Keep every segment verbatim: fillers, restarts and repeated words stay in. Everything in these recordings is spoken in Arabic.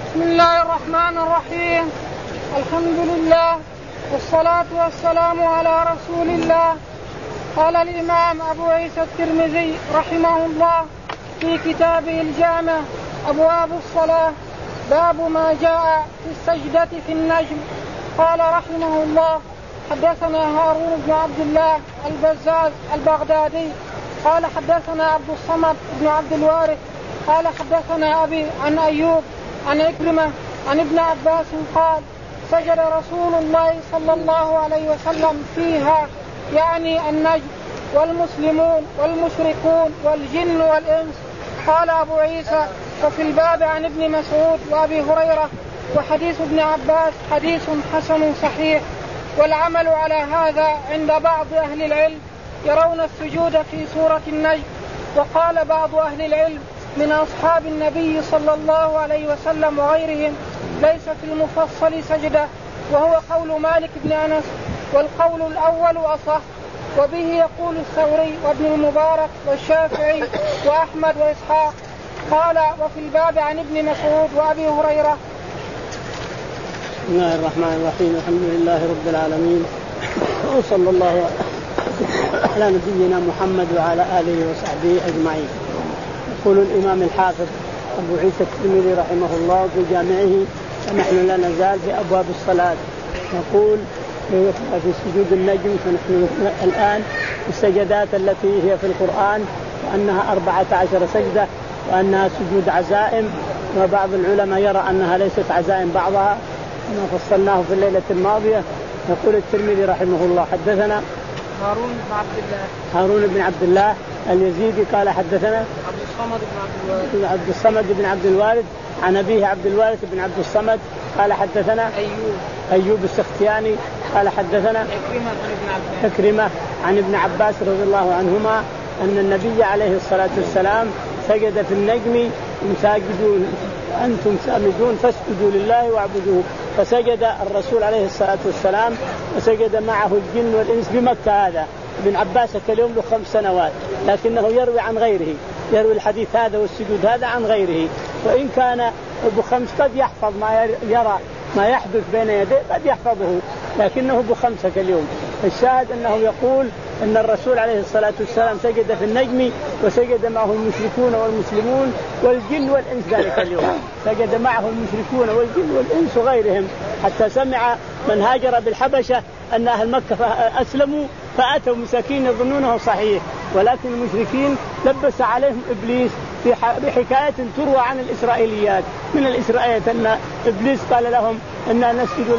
بسم الله الرحمن الرحيم. الحمد لله والصلاة والسلام على رسول الله. قال الإمام أبو عيسى الترمذي رحمه الله في كتابه الجامع أبواب الصلاة باب ما جاء في السجدة في النجم. قال رحمه الله حدثنا هارون بن عبد الله البزاز البغدادي قال حدثنا عبد الصمد بن عبد الوارث قال حدثنا أبي عن أيوب عن عكرمة عن ابن عباس قال سجد رسول الله صلى الله عليه وسلم فيها يعني النجم والمسلمون والمشركون والجن والإنس. قال أبو عيسى وفي الباب عن ابن مسعود وأبي هريرة وحديث ابن عباس حديث حسن صحيح. والعمل على هذا عند بعض أهل العلم يرون السجود في سورة النجم. وقال بعض أهل العلم من أصحاب النبي صلى الله عليه وسلم وغيرهم ليس في المفصل سجدة، وهو قول مالك بن أنس، والقول الأول أصح، وبه يقول الثوري وابن المبارك والشافعي وأحمد وإسحاق. قال وفي الباب عن ابن مسعود وأبي هريرة. بسم الله الرحمن الرحيم. الحمد لله رب العالمين وصلى الله على نبينا محمد وعلى آله وصحبه أجمعين. يقول الإمام الحافظ أبو عيسى الترمذي رحمه الله في جامعه ونحن لا نزال في أبواب الصلاة. يقول في سجود النجم، فنحن الآن في السجدات التي هي في القرآن وأنها أربعة عشر سجدة وأنها سجود عزائم، وبعض العلماء يرى أنها ليست عزائم بعضها كما فصلناه في الليلة الماضية. يقول الترمذي رحمه الله حدثنا هارون بن عبد الله هارون بن عبد الله اليزيدي قال حدثنا عبد الصمد بن عبد الوارث عبد الصمد بن عبد الوارث عن أبيه عبد الوارث بن عبد الصمد قال حدثنا أيوب أيوب السختياني قال حدثنا عكرمة عن ابن عباس عكرمة عن ابن عباس رضي الله عنهما أن النبي عليه الصلاة والسلام سجد في النجم ساجدون أنتم سامدون فاسجدوا لله واعبدوه. فسجد الرسول عليه الصلاة والسلام وسجد معه الجن والإنس بمكة. هذا ابن عباس اليوم له خمس سنوات، لكنه يروي عن غيره، يروي الحديث هذا والسجود هذا عن غيره. وإن كان أبو خمس قد يحفظ ما يرى ما يحدث بين يديه قد يحفظه، لكنه أبو خمسة اليوم. الشاهد أنه يقول أن الرسول عليه الصلاة والسلام سجد في النجم وسجد معه المشركون والمسلمون والجن والإنس ذلك اليوم. سجد معه المشركون والجن والإنس وغيرهم، حتى سمع من هاجر بالحبشة أن أهل مكة أسلموا فأتوا مساكين يظنونه صحيح، ولكن المشركين لبس عليهم إبليس بحكاية تروى عن الإسرائيليات. من الإسرائيليات أن إبليس قال لهم أن نسجد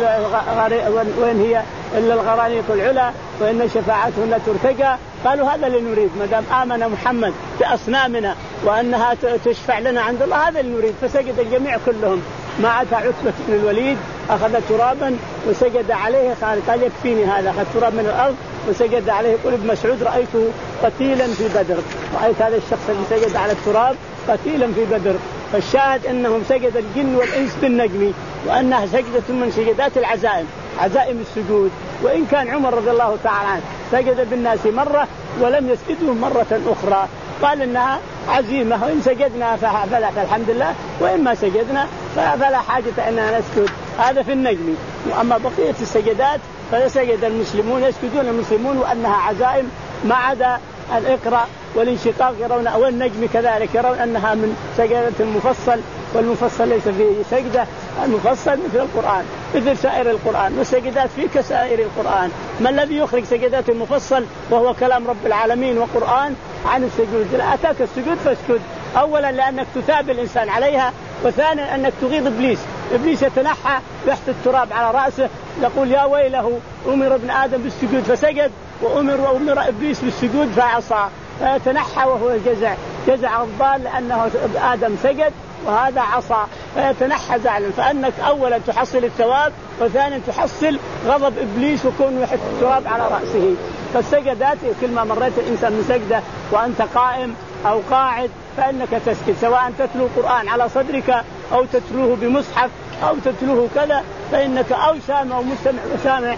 وين هي إلا الغرانيق العلا وإن شفاعتهن ترتجى. قالوا هذا اللي نريد، ما دام آمن محمد بأصنامنا وأنها تشفع لنا عند الله هذا اللي نريد. فسجد الجميع كلهم ما عدا عتبة بن الوليد أخذ ترابا وسجد عليه، قال يكفيني هذا، أخذ تراب من الأرض وسجد عليه. يقول ابن مسعود رأيته قتيلا في بدر، رأيت هذا الشخص اللي سجد على التراب قتيلا في بدر. فالشاهد أنهم سجد الجن والإنس بالنجم، وأنها سجدة من سجدات العزائم، عزائم السجود. وإن كان عمر رضي الله تعالى عنه سجد بالناس مرة ولم يسجدهم مرة أخرى، قال إنها عزيمة، وإن سجدنا فلا فالحمد لله، وإن ما سجدنا فلا حاجة أننا نسجد. هذا في النجم. وأما بقية السجدات فسجد المسلمون، يسجدون المسلمون وأنها عزائم، ما عدا الإقراء والانشقاق يرون، أو النجم كذلك يرون أنها من سجدة المفصل، والمفصل ليس فيه سجدة، المفصل مثل القرآن مثل سائر القرآن، والسجدات فيه كسائر القرآن. ما الذي يخرج سجدات المفصل وهو كلام رب العالمين وقرآن عن السجود؟ لا أتاك السجود فاسجد، أولا لأنك تتابع الإنسان عليها، وثانيا أنك تغيظ إبليس. إبليس يتنحى تحت التراب على رأسه يقول يا ويله أمر ابن آدم بالسجود فسجد، وأمر وأمر إبليس بالسجود فعصى، فيتنحى وهو جزع جزع الضال لأنه آدم سجد وهذا عصى، فيتنحى زعلا. فأنك أولا تحصل الثواب، وثانيا تحصل غضب إبليس وكونه يحط التراب على رأسه. فالسجدات كل ما مريت الإنسان من سجدة وأنت قائم أو قاعد فإنك تسجد، سواء تتلو القرآن على صدرك أو تتلوه بمصحف أو تتلوه كذا، فإنك أو سامع أو مستمع وسامع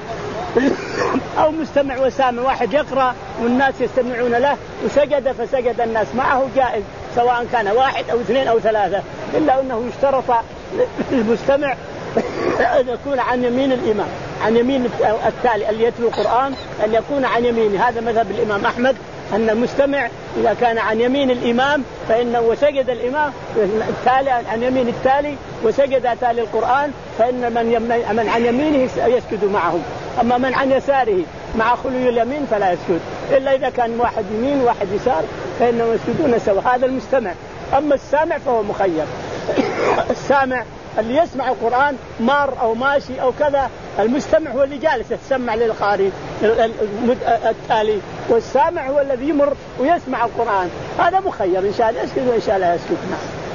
أو مستمع وسامع، واحد يقرأ والناس يستمعون له وسجد فسجد الناس معه، جائز سواء كان واحد أو اثنين أو ثلاثة، إلا أنه يشترط المستمع أن يكون عن يمين الإمام، عن يمين التالي اللي يتلو القرآن أن يكون عن يمينه. هذا مذهب الإمام أحمد، أن المستمع إذا كان عن يمين الإمام فإنه وسجد الإمام التالي عن يمين التالي وسجد تالي القرآن فإن من, من عن يمينه يسجد معهم، أما من عن يساره مع خلو اليمين فلا يسجد، إلا إذا كان واحد يمين وواحد يسار فإنهم يسجدون سوا. هذا المستمع. أما السامع فهو مخير. السامع اللي يسمع القرآن مار أو ماشي أو كذا، المستمع هو اللي جالس يسمع للقارئ التالي، والسامع هو الذي يمر ويسمع القرآن. هذا مخير، إن شاء الله يسكت وإن شاء الله يسكت.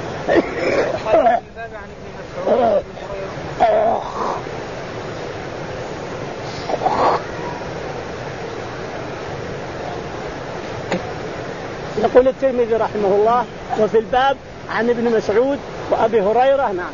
يقول الترمذي رحمه الله: وفي الباب عن ابن مسعود وأبي هريرة. نعم.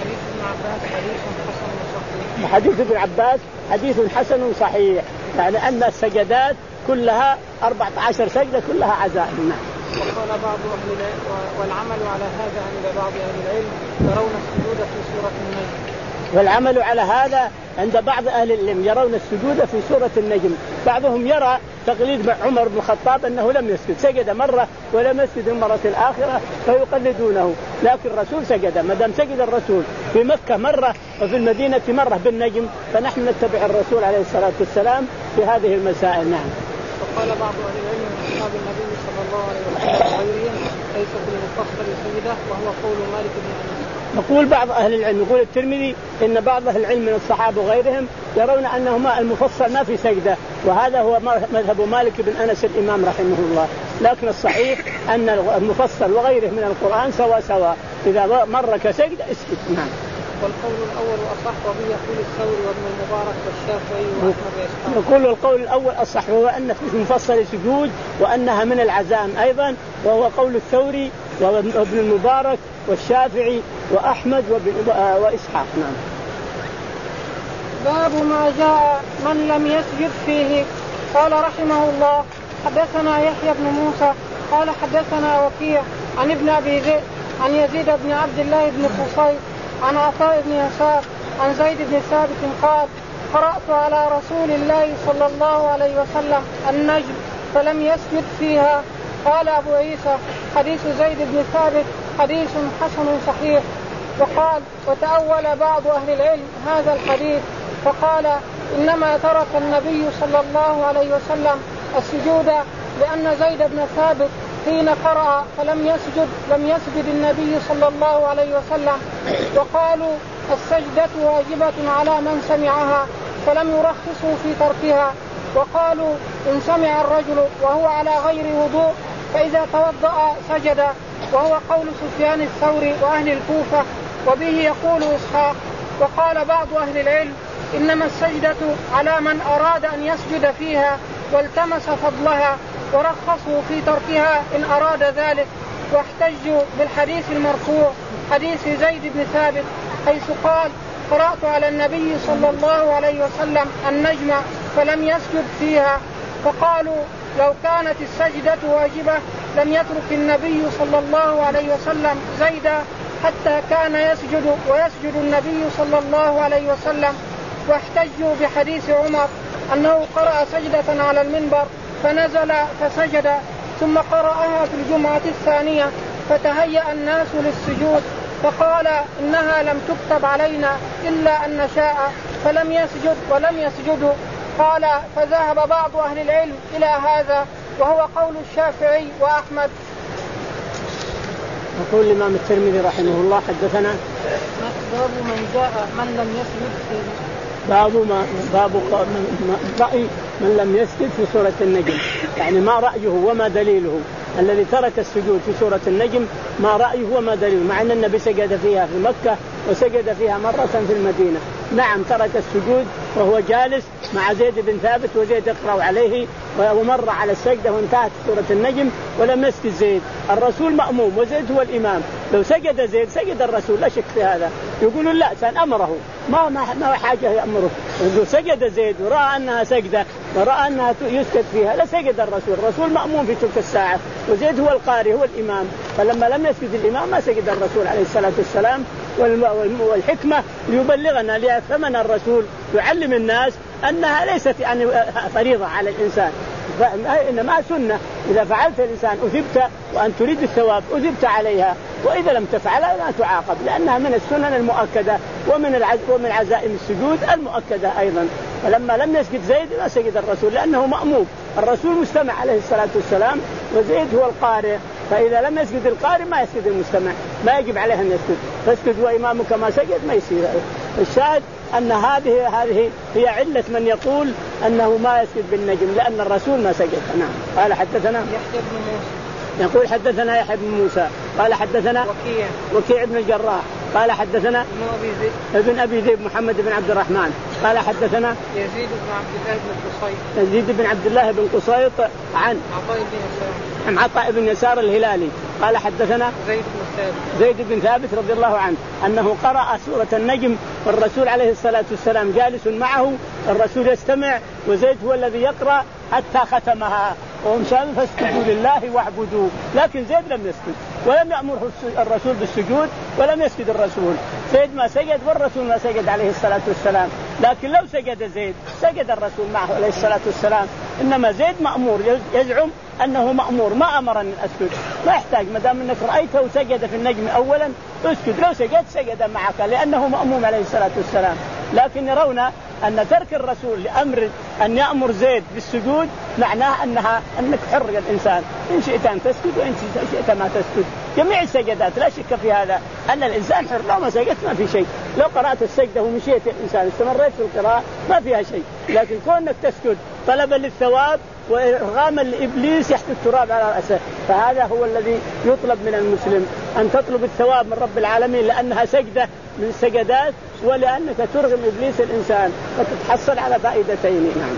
وحديث ابن عباس حديث حسن صحيح، يعني أن السجدات كلها أربعة عشر سجدة كلها عزائم. وقال بعض أهل العلم والعمل على هذا عند بعض أهل العلم يرون السجود في سورة النجم. والعمل على هذا عند بعض أهل العلم يرون السجود في سورة النجم. بعضهم يرى تقليد عمر بن الخطاب أنه لم يسجد، سجد مرة ولم يسجد المرة الآخرة فيقلدونه، لكن الرسول سجد. ما دام سجد الرسول في مكة مرة وفي المدينة مرة بالنجم فنحن نتبع الرسول عليه الصلاة والسلام في هذه المسائل. نعم. وقال بعض أهل العلم من أصحاب النبي صلى الله عليه وسلم وغيرهم ليس في المفصل سجدة، وهو قول مالك بن أنس. يقول بعض أهل العلم، يقول الترمذي إن بعض أهل العلم من الصحابة وغيرهم يرون أنهما المفصل ما في سجدة، وهذا هو مذهب مالك بن أنس الإمام رحمه الله. لكن الصحيح أن المفصل وغيره من القرآن سوا سوا، إذا مر كسجدة اسكت. نعم. والقول الأول أصح، وبه يقول الثوري وابن المبارك والشافعي وأحمد وإسحاق. يقول القول الأول أصح، وهو أن في المفصل سجود وأنها من العزائم أيضا، وهو قول الثوري وابن المبارك والشافعي وأحمد وإسحاق. نعم. باب ما جاء من لم يسجد فيه. قال رحمه الله: حدثنا يحيى بن موسى قال حدثنا وكيع عن ابن أبي ذئب عن يزيد بن عبد الله بن قصي عن عطاء بن يسار عن زيد بن ثابت قال: قرأت على رسول الله صلى الله عليه وسلم النجم فلم يسجد فيها. قال أبو عيسى: حديث زيد بن ثابت حديث حسن صحيح. وقال: وتأول بعض أهل العلم هذا الحديث فقال: إنما ترك النبي صلى الله عليه وسلم السجود لأن زيد بن ثابت حين قرأ فلم يسجد لم يسجد النبي صلى الله عليه وسلم. وقالوا: السجدة واجبة على من سمعها فلم يرخصوا في تركها. وقالوا: إن سمع الرجل وهو على غير وضوء فإذا توضأ سجد، وهو قول سفيان الثوري وأهل الكوفة، وبه يقول إسحاق. وقال بعض أهل العلم: إنما السجدة على من أراد أن يسجد فيها والتمس فضلها، ورخصوا في تركها إن أراد ذلك. واحتجوا بالحديث المرفوع حديث زيد بن ثابت حيث قال: قرأت على النبي صلى الله عليه وسلم النجم فلم يسجد فيها. فقالوا: لو كانت السجدة واجبة لم يترك النبي صلى الله عليه وسلم زيدا حتى كان يسجد ويسجد النبي صلى الله عليه وسلم. واحتجوا بحديث عمر أنه قرأ سجدة على المنبر فنزل فسجد، ثم قرأها في الجمعة الثانية فتهيأ الناس للسجود فقال: إنها لم تكتب علينا إلا أن نشاء، فلم يسجد ولم يسجدوا. قال: فذهب بعض أهل العلم إلى هذا، وهو قول الشافعي وأحمد. يقول الإمام الترمذي رحمه الله: حدثنا باب من جاء من لم يسجد فيه. باب ما باب رأي من لم يسجد في سورة النجم، يعني ما رأيه وما دليله. الذي ترك السجود في سورة النجم ما رأيه وما دليله، مع أن النبي سجد فيها في مكة وسجد فيها مرة في المدينة. نعم ترك السجود وهو جالس مع زيد بن ثابت وزيد يقرأ عليه ومر على السجدة وانتهت سورة النجم ولم يسجد زيد. الرسول مأموم وزيد هو الإمام، لو سجد زيد سجد الرسول لا شك في هذا. يقولون لا كان أمره ما ما ما حاجة يأمره. لو سجد زيد ورأى أنها سجدة ورأى أنها يسجد فيها لا سجد الرسول. الرسول مأموم في تلك الساعة وزيد هو القارئ هو الإمام، فلما لم يسجد الإمام ما سجد الرسول عليه الصلاة والسلام والحكمة ليبلغنا ليفهمنا الرسول يعلم الناس أنها ليست يعني فريضة على الإنسان، إنما سنة. إذا فعلت الإنسان أثبت وأن تريد الثواب أثبت عليها، وإذا لم تفعلها لا تعاقب، لأنها من السنن المؤكدة ومن العز ومن عزائم السجود المؤكدة أيضا. فلما لم يسجد زيد ما سجد الرسول لأنه مأموم، الرسول مستمع عليه الصلاة والسلام وزيد هو القارئ، فإذا لم يسجد القارئ ما يسجد المستمع، ما يجب عليه أن يسجد. فاسجد وإمامك ما سجد ما يصير. الشاهد أن هذه هذه هي علة من يقول أنه ما يسجد بالنجم لأن الرسول ما سجد. نعم. قال حدثنا يحيى بن موسى يقول حدثنا يحيى بن موسى قال حدثنا وكيع وكيع بن الجراح قال حدثنا ابن أبي ذئب ابن أبي ذئب محمد بن عبد الرحمن قال حدثنا يزيد بن عبد الله بن قصيط يزيد بن عبد الله بن قصيط عن عطاء بن يسار عن عطاء بن يسار الهلالي قال حدثنا زيد بن ثابت زيد بن ثابت رضي الله عنه أنه قرأ سورة النجم والرسول عليه الصلاة والسلام جالس معه، الرسول يستمع وزيد هو الذي يقرأ حتى ختمها وهم شامل فاسجدوا لله واعبدوا، لكن زيد لم يسجد ولم يأمره الرسول بالسجود ولم يسجد الرسول. زيد ما سجد والرسول ما سجد عليه الصلاة والسلام، لكن لو سجد زيد سجد الرسول معه عليه الصلاة والسلام، إنما زيد مأمور يزعم أنه مأمور ما أمرني أسجد، ما يحتاج ما دام أنك رأيته سجد في النجم أولا اسجد، لو سجد سجد معك لأنه مأموم عليه الصلاة والسلام. لكن يرون أن ترك الرسول لأمر أن يأمر زيد بالسجود معناه أنها أنك حر الإنسان، إن شئت أن تسجد وإن شئت ما تسجد. جميع السجدات لا شك في هذا أن الإنسان حر، لو ما سجدت ما في شيء، لو قرأت السجدة ومشيت الإنسان استمريت في القراءة ما فيها شيء، لكن كونك تسجد طلبا للثواب وإرغاما لإبليس يحت التراب على رأسه، فهذا هو الذي يطلب من المسلم أن تطلب الثواب من رب العالمين لأنها سجدة من السجدات ولأنك ترغم إبليس الإنسان فتتحصل على فائدتين. نعم.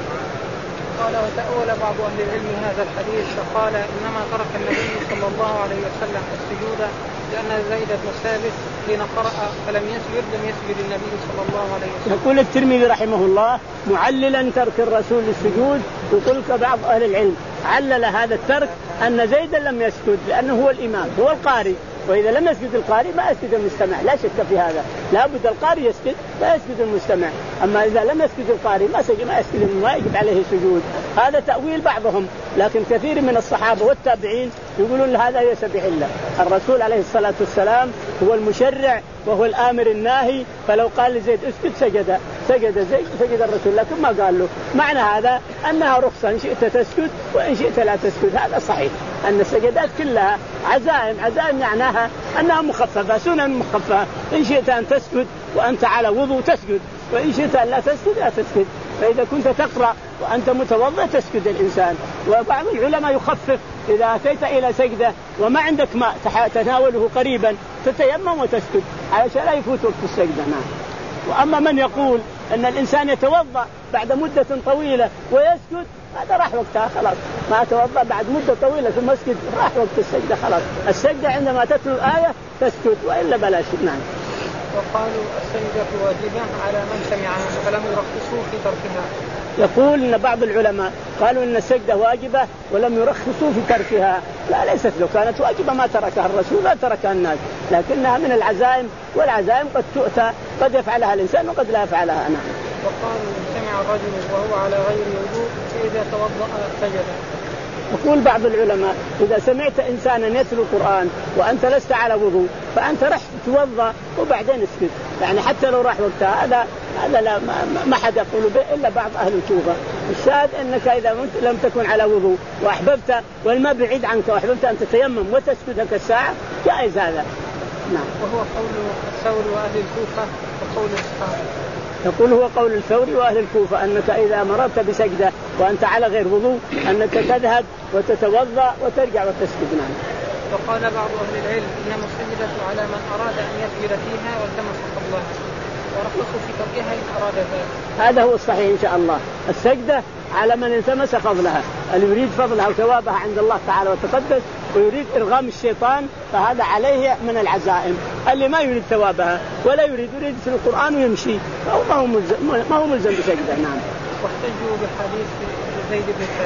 قال وتأول بعض أهل العلم هذا الحديث فقال إنما ترك النبي صلى الله عليه وسلم السجود لأن زيد بن ثابت حين قرأ فلم يسجد لم يسجد النبي صلى الله عليه وسلم. يقول الترمذي رحمه الله معللا ترك الرسول للسجود، يقول بعض أهل العلم علل هذا الترك أن زيدا لم يسجد لأنه هو الإمام هو القارئ، وإذا لم يسجد القارئ ما يسجد المستمع، لا شك في هذا، لا بد القارئ يسجد لا يسجد المستمع، أما إذا لم يسجد القارئ ما سجد ما يسجد ما يجب عليه سجود. هذا تأويل بعضهم، لكن كثير من الصحابة والتابعين يقولون هذا ليس بعلة. الرسول عليه الصلاة والسلام هو المشرع وهو الآمر الناهي، فلو قال لزيد اسجد سجد سجد زيد سجد الرسول، لكن ما قال له. معنى هذا أنها رخصة، إن شئت تسجد وإن شئت لا تسجد، هذا صحيح أن السجدات كلها عزائم عزائم معناها أنها مخففة سنن مخففة، إن شئت أن تسجد وأنت على وضوء تسجد وإن شئت أن لا تسجد لا تسجد، فإذا كنت تقرأ وأنت متوضئ تسجد الإنسان. وبعض العلماء يخفف إذا أتيت إلى سجدة وما عندك ماء تناوله قريبا تتيمم وتسجد علشان لا يفوت وقت السجدة. نعم. وأما من يقول أن الإنسان يتوضأ بعد مدة طويلة ويسجد هذا راح وقتها خلاص، ما توضأ بعد مدة طويلة في المسجد راح وقت السجدة خلاص، السجدة عندما تتلو الآية تسجد وإلا بلاش. نعم. وقالوا السجدة واجبة على من سمعها فلم يرخصوا في تركها. يقول إن بعض العلماء قالوا إن السجدة واجبة ولم يرخصوا في تركها، لا ليست، لو كانت واجبة ما تركها الرسول لا تركها الناس، لكنها من العزائم، والعزائم قد تؤتى قد يفعلها الإنسان وقد لا يفعلها. أنا وقالوا سمع الرجل وهو على غير وضوء فإذا توضأ سجد. يقول بعض العلماء إذا سمعت إنسانا يتلو القرآن وأنت لست على وضوء فأنت رح تتوضأ وبعدين اسجد، يعني حتى لو راح وقتها هذا هذا لا ما حد يقول به إلا بعض أهل الكوفة. الشاهد أنك إذا لم تكن على وضوء وأحببت والماء بعيد عنك وأحببت أن تتيمم وتسجد لك الساعة جائز هذا. نعم. وهو قول الثوري وأهل الكوفة وقول الإسحاق. يقول هو قول الثوري وأهل الكوفة أنك إذا مررت بسجدة وأنت على غير وضوء أنك تذهب وتتوضأ وترجع وتسجد. نعم. وقال بعض أهل العلم إنما السجدة على من أراد أن يسجد فيها والتمس فضلها، ورخصوا في تركها إن أراد ذلك. هذا هو الصحيح إن شاء الله، السجدة على من التمس فضلها، اللي يريد فضلها وثوابها عند الله تعالى وتقدس ويريد إرغام الشيطان فهذا عليه من العزائم. اللي ما يريد ثوابها ولا يريد يريد في القرآن ويمشي فهو ما هو ملزم ما هو ملزم بسجدة. نعم. واحتجوا بحديث زيد بن ثابت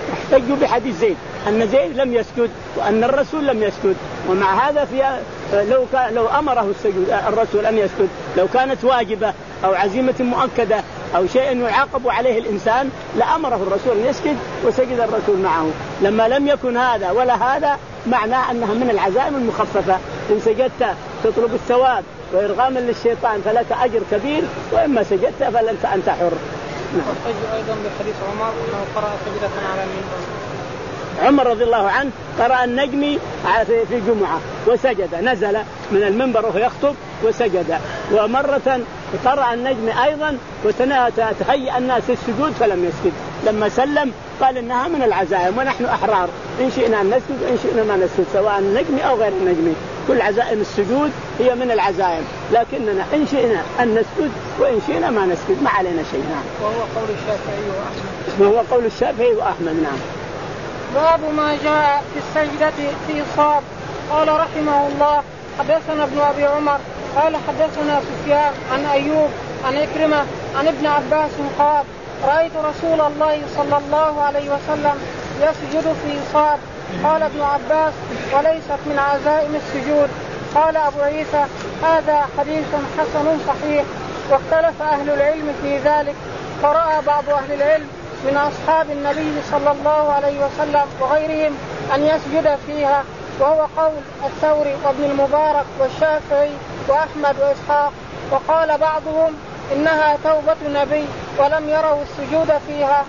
احتجوا بحديث زيد أن زيد لم يسجد وأن الرسول لم يسجد. ومع هذا في لو كان لو أمره السجود الرسول أن يسجد لو كانت واجبة أو عزيمة مؤكدة أو شيء يعاقب عليه الإنسان لأمره الرسول أن يسجد وسجد الرسول معه. لما لم يكن هذا ولا هذا معناه أنها من العزائم المخففة. إن سجدت تطلب الثواب وإرغاما للشيطان فلك أجر كبير، وإما سجدت فلنت أنت حر. واحتج أيضا بحديث عمر أنه قرأ سجدة على المنبر. عمر رضي الله عنه قرأ النجم في جمعة وسجد، نزل من المنبر وهو يخطب وسجد. ومرة قرأ النجم أيضا وتهيأ الناس السجود فلم يسجد. لما سلم قال إنها من العزائم ونحن أحرار إن شئنا أن نسجد وإن شئنا ما نسجد، سواء النجم أو غير النجم. كل عزائم السجود هي من العزائم، لكننا إن شئنا أن نسجد وإن شئنا ما نسجد ما علينا شيء. نعم. وهو قول الشافعي وأحمد. وهو قول الشافعي وأحمد. نعم. باب ما جاء في السجدة في صاد. قال رحمه الله حدثنا ابن أبي عمر قال حدثنا سفيان عن أيوب عن إكرمة عن ابن عباس قال رأيت رسول الله صلى الله عليه وسلم يسجد في صاد. قال ابن عباس وليست من عزائم السجود. قال أبو عيسى هذا حديث حسن صحيح. واختلف أهل العلم في ذلك، فرأى بعض أهل العلم من أصحاب النبي صلى الله عليه وسلم وغيرهم أن يسجد فيها، وهو قول الثوري وابن المبارك والشافعي وأحمد وإسحاق. وقال بعضهم إنها توبة نبي ولم يروا السجود فيها.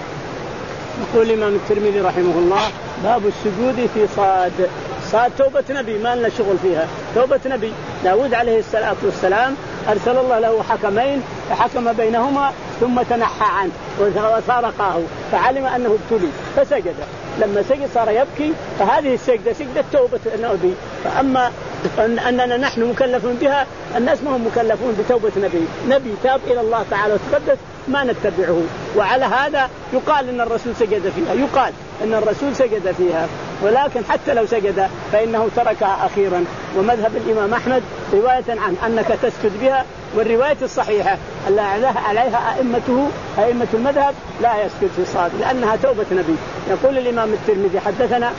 يقول الإمام الترمذي رحمه الله باب السجود في صاد. صاد توبة نبي ما لنا شغل فيها، توبة نبي. داود عليه الصلاة والسلام أرسل الله له حكمين فحكم بينهما ثم تنحى عنه وفارقاه فعلم أنه ابتلي فسجد. لما سجد صار يبكي، فهذه السجدة سجدة توبة النبي. فأما أننا نحن مكلفون بها، الناس ما هم مكلفون بتوبة نبي. نبي تاب إلى الله تعالى وتقدس ما نتبعه. وعلى هذا يقال إن الرسول سجد فيها، يقال إن الرسول سجد فيها، ولكن حتى لو سجد فإنه تركها أخيرا. ومذهب الإمام أحمد رواية عنه أنك تسجد بها، والرواية الصحيحة اللي عليها أئمته أئمة المذهب لا يسجد في صاد لأنها توبة نبي. يقول الإمام الترمذي حدثنا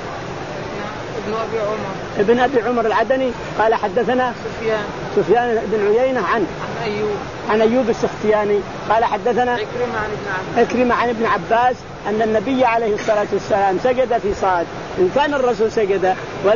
ابن أبي عمر ابن أبي عمر العدني قال حدثنا سفيان سفيان بن عيينة عن عن أيوب عن أيوب السختياني قال حدثنا إكرمة عن ابن عباس إكرمة عن ابن عباس أن النبي عليه الصلاة والسلام سجد في صاد. إن كان الرسول سجد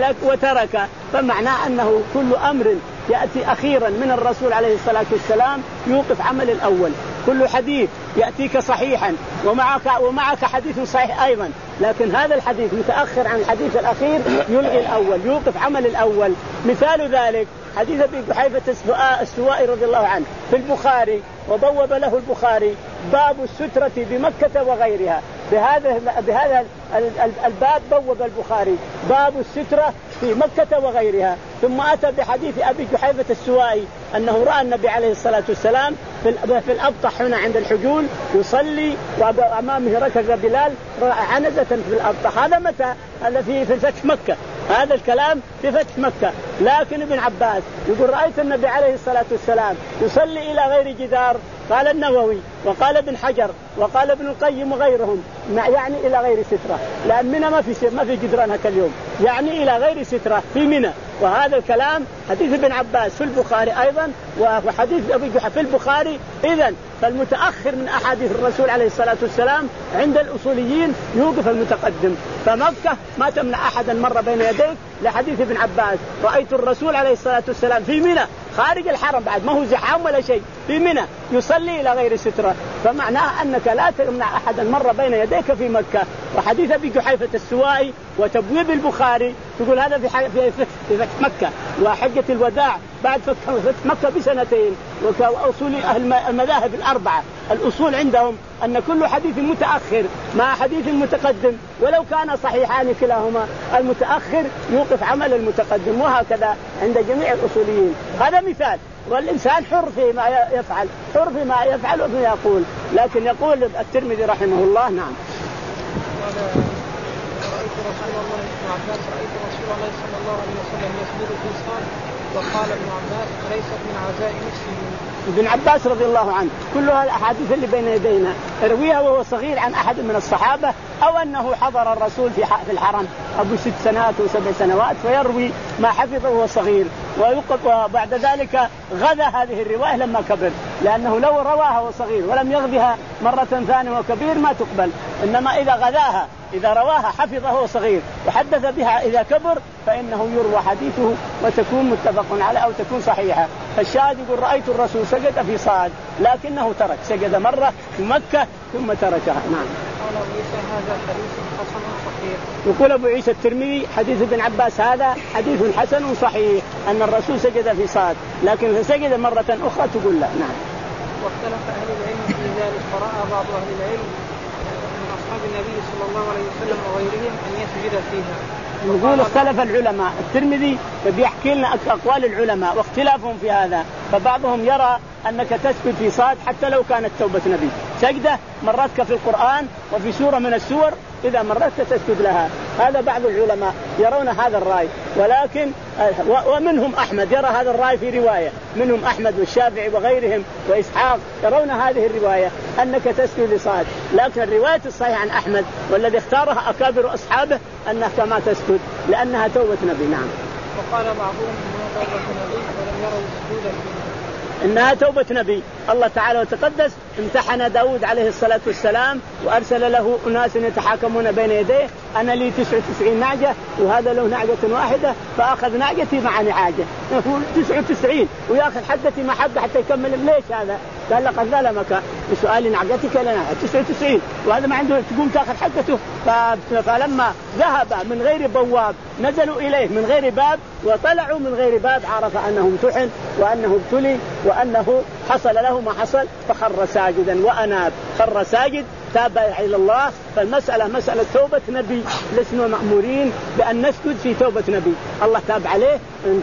وترك فمعناه أنه كل أمر يأتي أخيرا من الرسول عليه الصلاة والسلام يوقف عمل الأول. كل حديث يأتيك صحيحا ومعك ومعك حديث صحيح أيضا، لكن هذا الحديث متأخر عن الحديث الأخير يلغي الأول، يوقف عمل الأول. مثال ذلك حديث أبي جحيفة السوائي رضي الله عنه في البخاري، وبوب له البخاري باب السترة بمكة وغيرها. بهذا بهذا الباب بوب البخاري باب السترة في مكة وغيرها. ثم أتى بحديث أبي جحيفة السوائي أنه رأى النبي عليه الصلاة والسلام في الأبطح هنا عند الحجول يصلي وأمامه ركب بلال عنزة في الأبطح. هذا متى؟ هذا في في فتح مكة، هذا الكلام في فتح مكة. لكن ابن عباس يقول رأيت النبي عليه الصلاة والسلام يصلي إلى غير جدار. قال النووي وقال ابن حجر وقال ابن القيم وغيرهم يعني إلى غير سترة، لأن منى ما في ما في جدران هكا اليوم، يعني إلى غير سترة في منى. وهذا الكلام حديث ابن عباس في البخاري أيضا وحديث أبي جحيفة في البخاري. إذن فالمتأخر من أحاديث الرسول عليه الصلاة والسلام عند الأصوليين يوقف المتقدم. فمكة ما تمنع أحدا مر بين يديك لحديث ابن عباس رأيت الرسول عليه الصلاة والسلام في منى خارج الحرم بعد ما هو زحام ولا شيء في منى يصلي إلى غير سترة، فمعناه أنك لا تمنع أحدا مر بين يديك في مكة. وحديث أبي جحيفة السوائي وتبويب البخاري تقول هذا في في في فتح مكة وحجة الوداع بعد فتح مكة بسنتين. وأصول أهل المذاهب الأربعة الأصول عندهم أن كل حديث متأخر مع حديث متقدم ولو كان صحيحان كلاهما المتأخر يوقف عمل المتقدم، وهكذا عند جميع الأصوليين. هذا مثال، والإنسان حر فيما يفعل حر فيما يفعل وفيما يقول. لكن يقول الترمذي رحمه الله نعم رأيت رسول الله ابن عباس رأيت رسول الله صلى الله عليه وسلم يسجد في صاد وقال ابن عباس ليست من عزائم السجود. ابن عباس رضي الله عنه كلها الأحاديث اللي بين يدينا يرويها وهو صغير عن أحد من الصحابة أو أنه حضر الرسول في في الحرم أبو ست سنوات وسبع سنوات فيروي ما حفظه وهو صغير، وبعد ذلك غدا هذه الرواية لما كبر، لأنه لو رواها وهو صغير ولم يغذها مرة ثانية وكبير ما تقبل، إنما إذا غذاها إذا رواها حفظه وهو صغير وحدث بها إذا كبر فإنه يروى حديثه وتكون متفق عليه أو تكون صحيحة. فالشاهد يقول رأيت الرسول سجد في صاد لكنه ترك، سجد مرة في مكة ثم تركها. نعم. قال أبو عيسى هذا حديث حسن صحيح. يقول أبو عيسى الترمذي حديث ابن عباس هذا حديث حسن صحيح أن الرسول سجد في صاد لكن سجد مرة أخرى تقول لا. نعم. واختلف أهل العلم في ذلك فرأى بعض أهل العلم من أصحاب النبي صلى الله عليه وسلم وغيرهم أن يسجد فيها. نقول اختلف العلماء، الترمذي بيحكي لنا أقوال العلماء واختلافهم في هذا، فبعضهم يرى أنك تسجد في صاد حتى لو كانت توبة نبي، سجدة مرتك في القرآن وفي سورة من السور إذا مرتك تسجد لها، هذا بعض العلماء يرون هذا الرأي، ولكن ومنهم أحمد يرى هذا الرأي في رواية، منهم أحمد والشافعي وغيرهم وإسحاق يرون هذه الرواية أنك تسجد لصاد، لكن الرواية الصحيحة عن أحمد والذي اختارها أكابر أصحابه أنها كما تسجد لأنها توبة نبي. نعم. وقال بعضهم أنها توبة نبي ولم يروا السجود إنها توبة نبي. الله تعالى وتقدس امتحن داود عليه الصلاة والسلام وأرسل له أناس يتحاكمون بين يديه، أنا لي تسعة وتسعين نعجة وهذا له نعجة واحدة فأخذ نعجتي مع نعاجة، يقول تسعة وتسعين ويأخذ حدتي مع حد حتى يكمل. ليش هذا؟ قال لقد ظلمك بسؤال نعجتك لنا تسعة وتسعين وهذا ما عنده تقوم تأخذ حدته. فلما ذهب من غير بواب نزلوا إليه من غير باب وطلعوا من غير باب عرف أنه امتحن وأنه ابتلي وأنه حصل له ما حصل فخر ساجدا وأناب، خر ساجد تاب إلى الله. فالمسألة مسألة توبة نبي، لسنا مأمورين بأن نسجد في توبة نبي، الله تاب عليه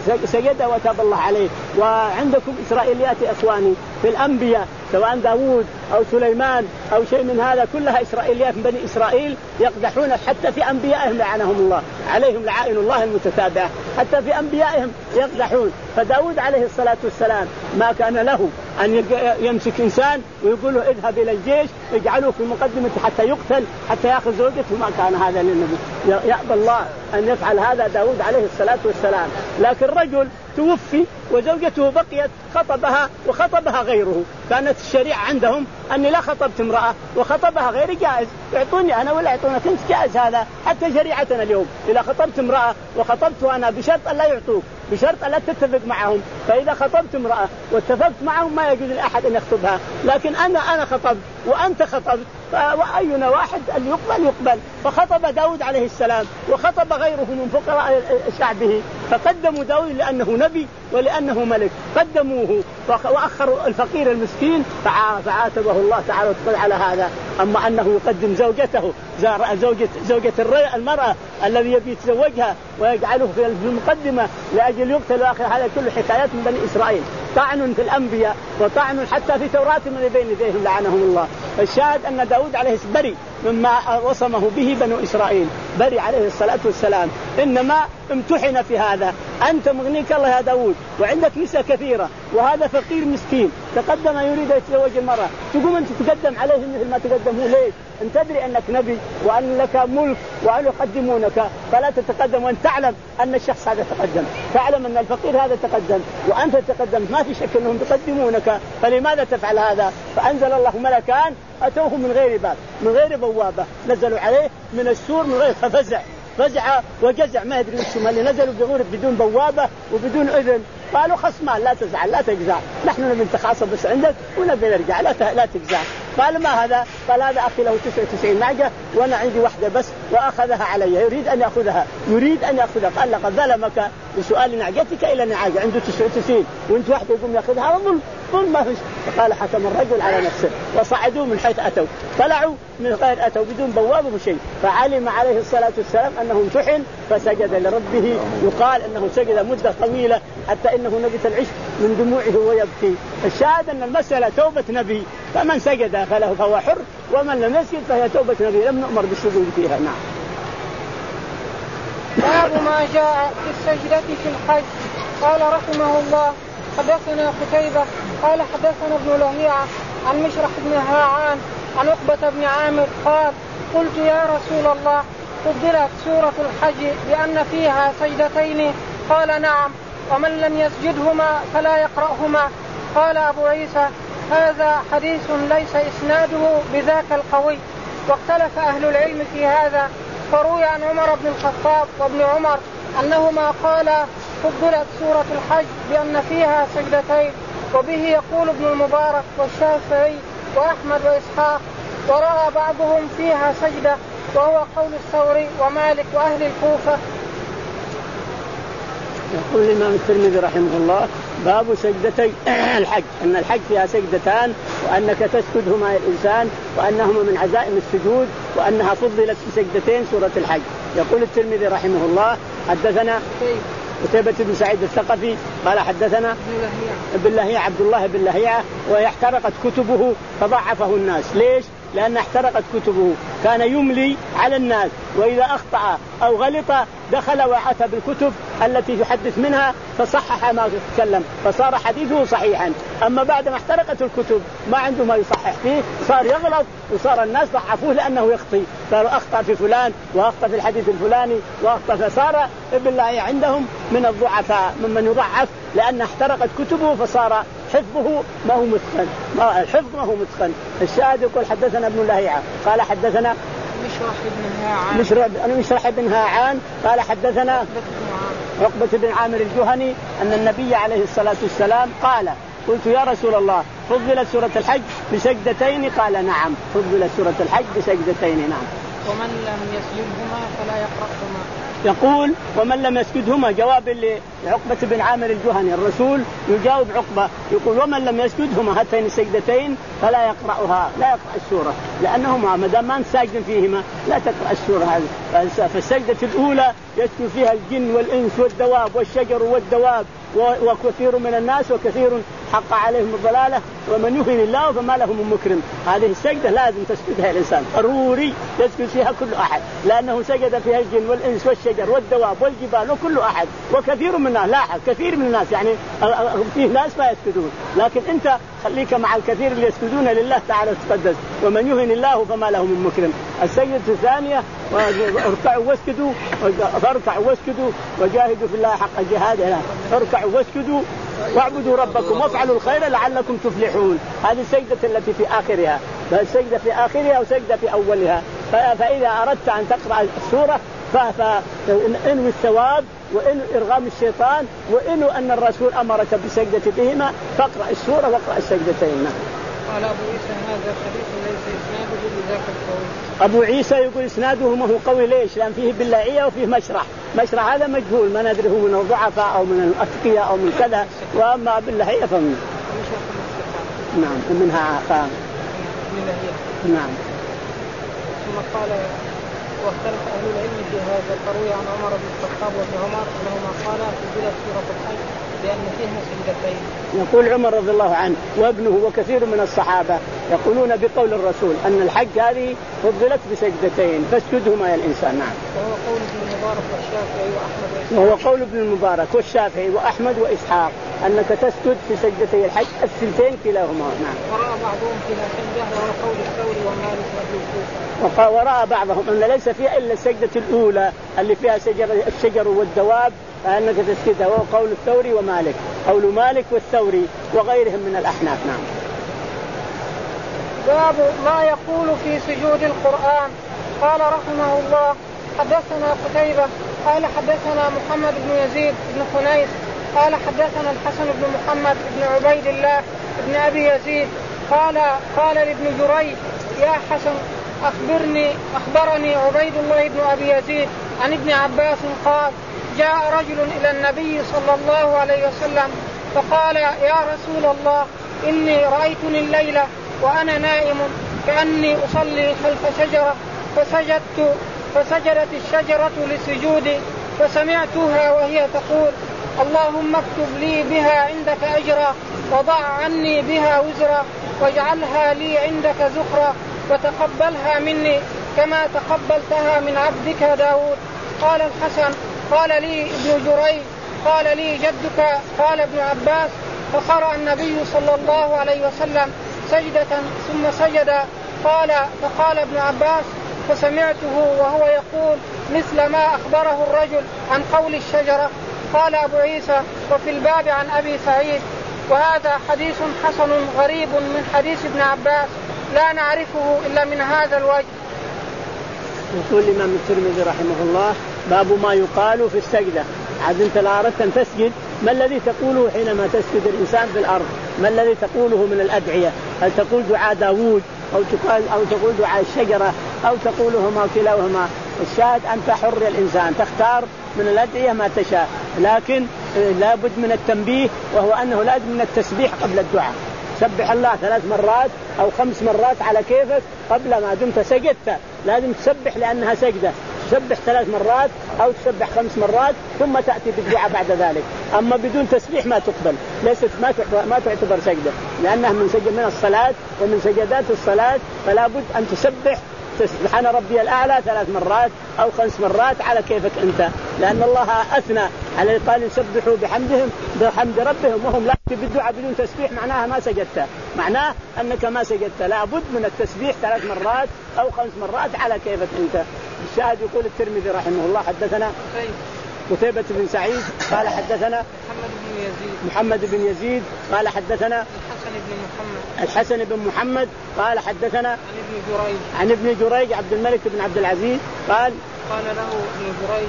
سجد وتاب الله عليه. وعندكم إسرائيليات إخواني في الأنبياء سواء داود أو سليمان أو شيء من هذا كلها إسرائيليات من بني إسرائيل يقدحون حتى في أنبيائهم لعنهم الله عليهم لعائن الله المتتابعة، حتى في أنبيائهم يقدحون. فداود عليه الصلاة والسلام ما كان له أن يمسك إنسان ويقول له اذهب إلى الجيش اجعله في مقدمة حتى يقتل حتى يأخذ زوجته، ما كان هذا للنبي، يأبى الله أن يفعل هذا داود عليه الصلاة والسلام. لكن رجل توفي وزوجته بقيت خطبها وخطبها غيره، كانت الشريعة عندهم أني لا خطبت امرأة وخطبها غير جائز، يعطوني أنا ولا يعطونك أنت جائز هذا، حتى شريعتنا اليوم إذا خطبت امرأة وخطبته أنا بشرط أن لا يعطوك، بشرط أن لا تتفق معهم، فإذا خطبت امرأة واتفقت معهم ما يجوز لأحد أن يخطبها، لكن أنا أنا خطبت وأنت خطبت وأينا واحد اللي يقبل يقبل. فخطب داود عليه السلام وخطب غيره من فقراء شعبه، فقدموا داود لأنه نبي ولأنه ملك قدموه وأخروا الفقير المسكين فعاتبه الله تعالى وتقول على هذا. أما أنه يقدم زوجته زوجة, زوجة المرأة الذي يبي يتزوجها ويجعله في المقدمة لأجل يقتل وآخر، هذا كله حكايات من بني إسرائيل، طعن في الأنبياء وطعن حتى في توراتهم من بين يديهم لعنهم الله. الشاهد أن داود عليه بري مما وصمه به بنو إسرائيل، بري عليه الصلاة والسلام، إنما امتحن في هذا. أنت مغنيك الله يا داود وعندك نساء كثيرة وهذا فقير مسكين تقدم يريد يتزوج المرأة، تقوم أنت تقدم عليه مثل ما تقدمه ليش؟ أن تدري أنك نبي وأن لك ملك وأن يقدمونك فلا تتقدم، وأن تعلم أن الشخص هذا تقدم، تعلم أن الفقير هذا تقدم وأنت تقدمت، ما في شك أنهم تقدمونك، فلماذا تفعل هذا؟ فأنزل الله ملكان أتوه من غير باب من غير بوابة، نزلوا عليه من السور من غير، ففزع فزع وجزع ما يدري وش اللي نزلوا بغرب بدون بوابة وبدون إذن. قالوا خصمان لا تزعل لا تجزع، نحن نبي نتخاصم بس عندك ونبي نرجع لا لا تجزع. قال ما هذا؟ قال هذا أخي له تسعة وتسعين نعجة وأنا عندي واحدة بس وأخذها علي، يريد أن يأخذها يريد أن يأخذها. قال لقد ظلمك بسؤال نعجتك إلى نعاجة، عنده تسعة وتسعين وأنت واحدة يقوم يأخذها ظلم ظلم ما فيش. فقال حكم الرجل على نفسه وصعدوا من حيث أتوا، طلعوا من غير أتوا بدون بواب وشيء. فعلم عليه الصلاة والسلام أنه امتحن فسجد لربه، يقال أنه سجد مدة طويلة حتى إنه نبت العشق من دموعه ويبكي. الشاهد أن المسألة توبة نبي، فمن سجد فله فهو حر ومن لم يسجد فهي توبة نبي لم نؤمر بالسجود فيها. نعم. باب ما جاء في السجدة في الحج. قال رحمه الله حدثنا قتيبة قال حدثنا ابن لهيعة عن مشرح بن هاعان عن عقبة بن عامر قال قلت يا رسول الله فضلت سورة الحج بأن فيها سجدتين قال نعم ومن لم يسجدهما فلا يقرأهما. قال أبو عيسى هذا حديث ليس إسناده بذاك القوي. واختلف أهل العلم في هذا فروي عن عمر بن الخطاب وابن عمر أنهما قالا فضلت سورة الحج بأن فيها سجدتين وبه يقول ابن المبارك والشافعي وأحمد وإسحاق ورأى بعضهم فيها سجدة وهو قول الثوري ومالك وأهل الكوفة. يقول الإمام الترمذي رحمه الله باب سجدتي الحج أن الحج فيها سجدتان وأنك تسجدهما الإنسان وأنهما من عزائم السجود وأنها فضلت بسجدتين سورة الحج. يقول الترمذي رحمه الله حدثنا قتيبة بن سعيد الثقفي قال حدثنا ابن لهيعة عبد الله بن لهيعة واحترقت كتبه فضعفه الناس. ليش؟ لأن احترقت كتبه كان يملي على الناس وإذا أخطأ أو غلط دخل وعتى بالكتب التي يحدث منها فصحح ما تتكلم فصار حديثه صحيحا. أما بعد ما احترقت الكتب ما عنده ما يصحح فيه صار يغلط وصار الناس ضعفوه لأنه يخطي قالوا أخطأ في فلان وأخطأ في الحديث الفلاني وأخطأ فصار ابن لهيعة عندهم من الضعفاء ممن يضعف لأن احترقت كتبه فصار حفظه ما هو متقن ما الحفظ ما هو متقن. الشاهد يقول حدثنا ابن لهيعة قال حدثنا مشرح بن هاعان مشرح أنا مشرح بن هاعان قال حدثنا عقبة بن عامر الجهني أن النبي عليه الصلاة والسلام قال قلت يا رسول الله فضلت سورة الحج بسجدتين قال نعم فضلت سورة الحج بسجدتين نعم ومن لم يسجدهما فلا يقرأهما. يقول ومن لم يسجدهما جواب لعقبة بن عامر الجهني الرسول يجاوب عقبة يقول ومن لم يسجدهما هاتين السجدتين فلا يقرأها لا يقرأ السورة لأنهما ما دام ما أنت ساجد فيهما لا تقرأ السورة هذه. فالسجدة الأولى يسجد فيها الجن والإنس والدواب والشجر والدواب وكثير من الناس وكثير حق عليهم الضلالة ومن يهن الله فما له من مكرم. هذه السجدة لازم تسجدها الإنسان ضروري يسجد فيها كل أحد لأنه سجد فيها الجن والإنس والشجر والدواب والجبال وكل أحد وكثير من الناس لاحظ كثير من الناس يعني فيه ناس ما يسجدون لكن أنت خليك مع الكثير اللي يسجدون لله تعالى وتقدس ومن يهن الله فما له من مكرم. السجدة الثانية اركعوا واسجدوا فاركعوا واسجدوا وجاهدوا في الله حق جهاده اركعوا واسجدوا واعبدوا ربكم وافعلوا الخير لعلكم تفلحون. هذه السجدة التي في آخرها فالسجدة في آخرها وسجدة في أولها. فإذا أردت أن تقرأ السورة فإنو الثواب وإنو إرغام الشيطان وإنو أن الرسول أمرك بسجدة بهما فاقرأ السورة واقرأ السجدتين. قال أبو عيسى هذا حديث ليس إسناده بذاك القوي. أبو عيسى يقول إسناده ما هو قوي. ليش؟ لأن فيه باللهيعة وفيه مشرح. مشرح هذا مجهول ما ندري هو من الضعفاء أو من الأتقياء أو من كذا وأما باللهيعة فمن نعم منها فهم نعم. ثم قال واختلف أهل العلم في هذا القروي عن عمر بن الخطاب وابن عمر أنهما قالا فضلت سورة الحج لأن فيها سجدتين. يقول عمر رضي الله عنه وابنه وكثير من الصحابة يقولون بقول الرسول أن الحج هذه فضلت بسجدتين فاسجدهما يا الإنسان. نعم. وهو قول ابن المبارك والشافعي وأحمد وإسحاق. وهو قول ابن المبارك والشافعي وأحمد وإسحاق أنك تسجد في سجدتي الحج الثنتين كلاهما. نعم. ورأى بعضهم فيها سجدة وهو قول الثوري ومالك وأهل الكوفة. ورأى بعضهم أن ليس فيها إلا السجدة الأولى اللي فيها شجر الشجر والدواب فأنك تسجدها وهو قول الثوري ومالك قول مالك والثوري وغيرهم من الأحناف. نعم. باب ما يقول في سجود القرآن. قال رحمه الله حدثنا قتيبة قال حدثنا محمد بن يزيد بن خنيس قال حدثنا الحسن بن محمد بن عبيد الله بن أبي يزيد قال قال لابن جريج يا حسن أخبرني أخبرني عبيد الله بن أبي يزيد عن ابن عباس قال جاء رجل إلى النبي صلى الله عليه وسلم فقال يا رسول الله إني رأيتني الليلة وأنا نائم كأني أصلي خلف شجرة فسجدت فسجدت الشجرة لسجودي فسمعتها وهي تقول اللهم اكتب لي بها عندك أجرا وضع عني بها وزرا واجعلها لي عندك زخرا وتقبلها مني كما تقبلتها من عبدك داود. قال الحسن قال لي ابن جريج قال لي جدك قال ابن عباس فقرأ النبي صلى الله عليه وسلم سجدة ثم سجد قال فقال ابن عباس فسمعته وهو يقول مثل ما أخبره الرجل عن قول الشجرة. قال أبو عيسى وفي الباب عن أبي سعيد وهذا حديث حسن غريب من حديث ابن عباس لا نعرفه إلا من هذا الوجه. يقول الإمام الترمذي رحمه الله باب ما يقال في السجدة. عاد أنت لا أردت أن تسجد ما الذي تقوله حينما تسجد الإنسان في الأرض؟ ما الذي تقوله من الأدعية؟ هل تقول دعاء داوود أو تقول أو تقول دعاء الشجرة أو تقولهما كلاهما؟ الشاهد أنت حر الإنسان تختار من الأدعية ما تشاء، لكن لابد من التنبيه وهو أنه لازم من التسبيح قبل الدعاء. سبح الله ثلاث مرات أو خمس مرات على كيفك قبل ما دمت سجدت، لازم تسبح لأنها سجدة، تسبح ثلاث مرات أو تسبح خمس مرات ثم تأتي بالدعاء بعد ذلك. أما بدون تسبيح ما تقبل، ليست ما ما تعتبر سجدة، لأنها من سجد من الصلاة ومن سجدات الصلاة، فلا بد أن تسبح سبحان ربي الأعلى ثلاث مرات أو خمس مرات على كيفك أنت، لأن الله أثنى على قال يسبحوا بحمدهم بحمد ربهم وهم لا بالدعاء بدون تسبيح معناها ما سجدت، معناه أنك ما سجدت. لا بد من التسبيح ثلاث مرات أو خمس مرات على كيفك أنت. الشاهد يقول الترمذي رحمه الله حدثنا قتيبة بن سعيد قال حدثنا محمد بن يزيد محمد بن يزيد قال حدثنا الحسن بن محمد الحسن بن محمد قال حدثنا عن ابن جريج عن ابن جريج عبد الملك بن عبد العزيز قال قال له ابن جريج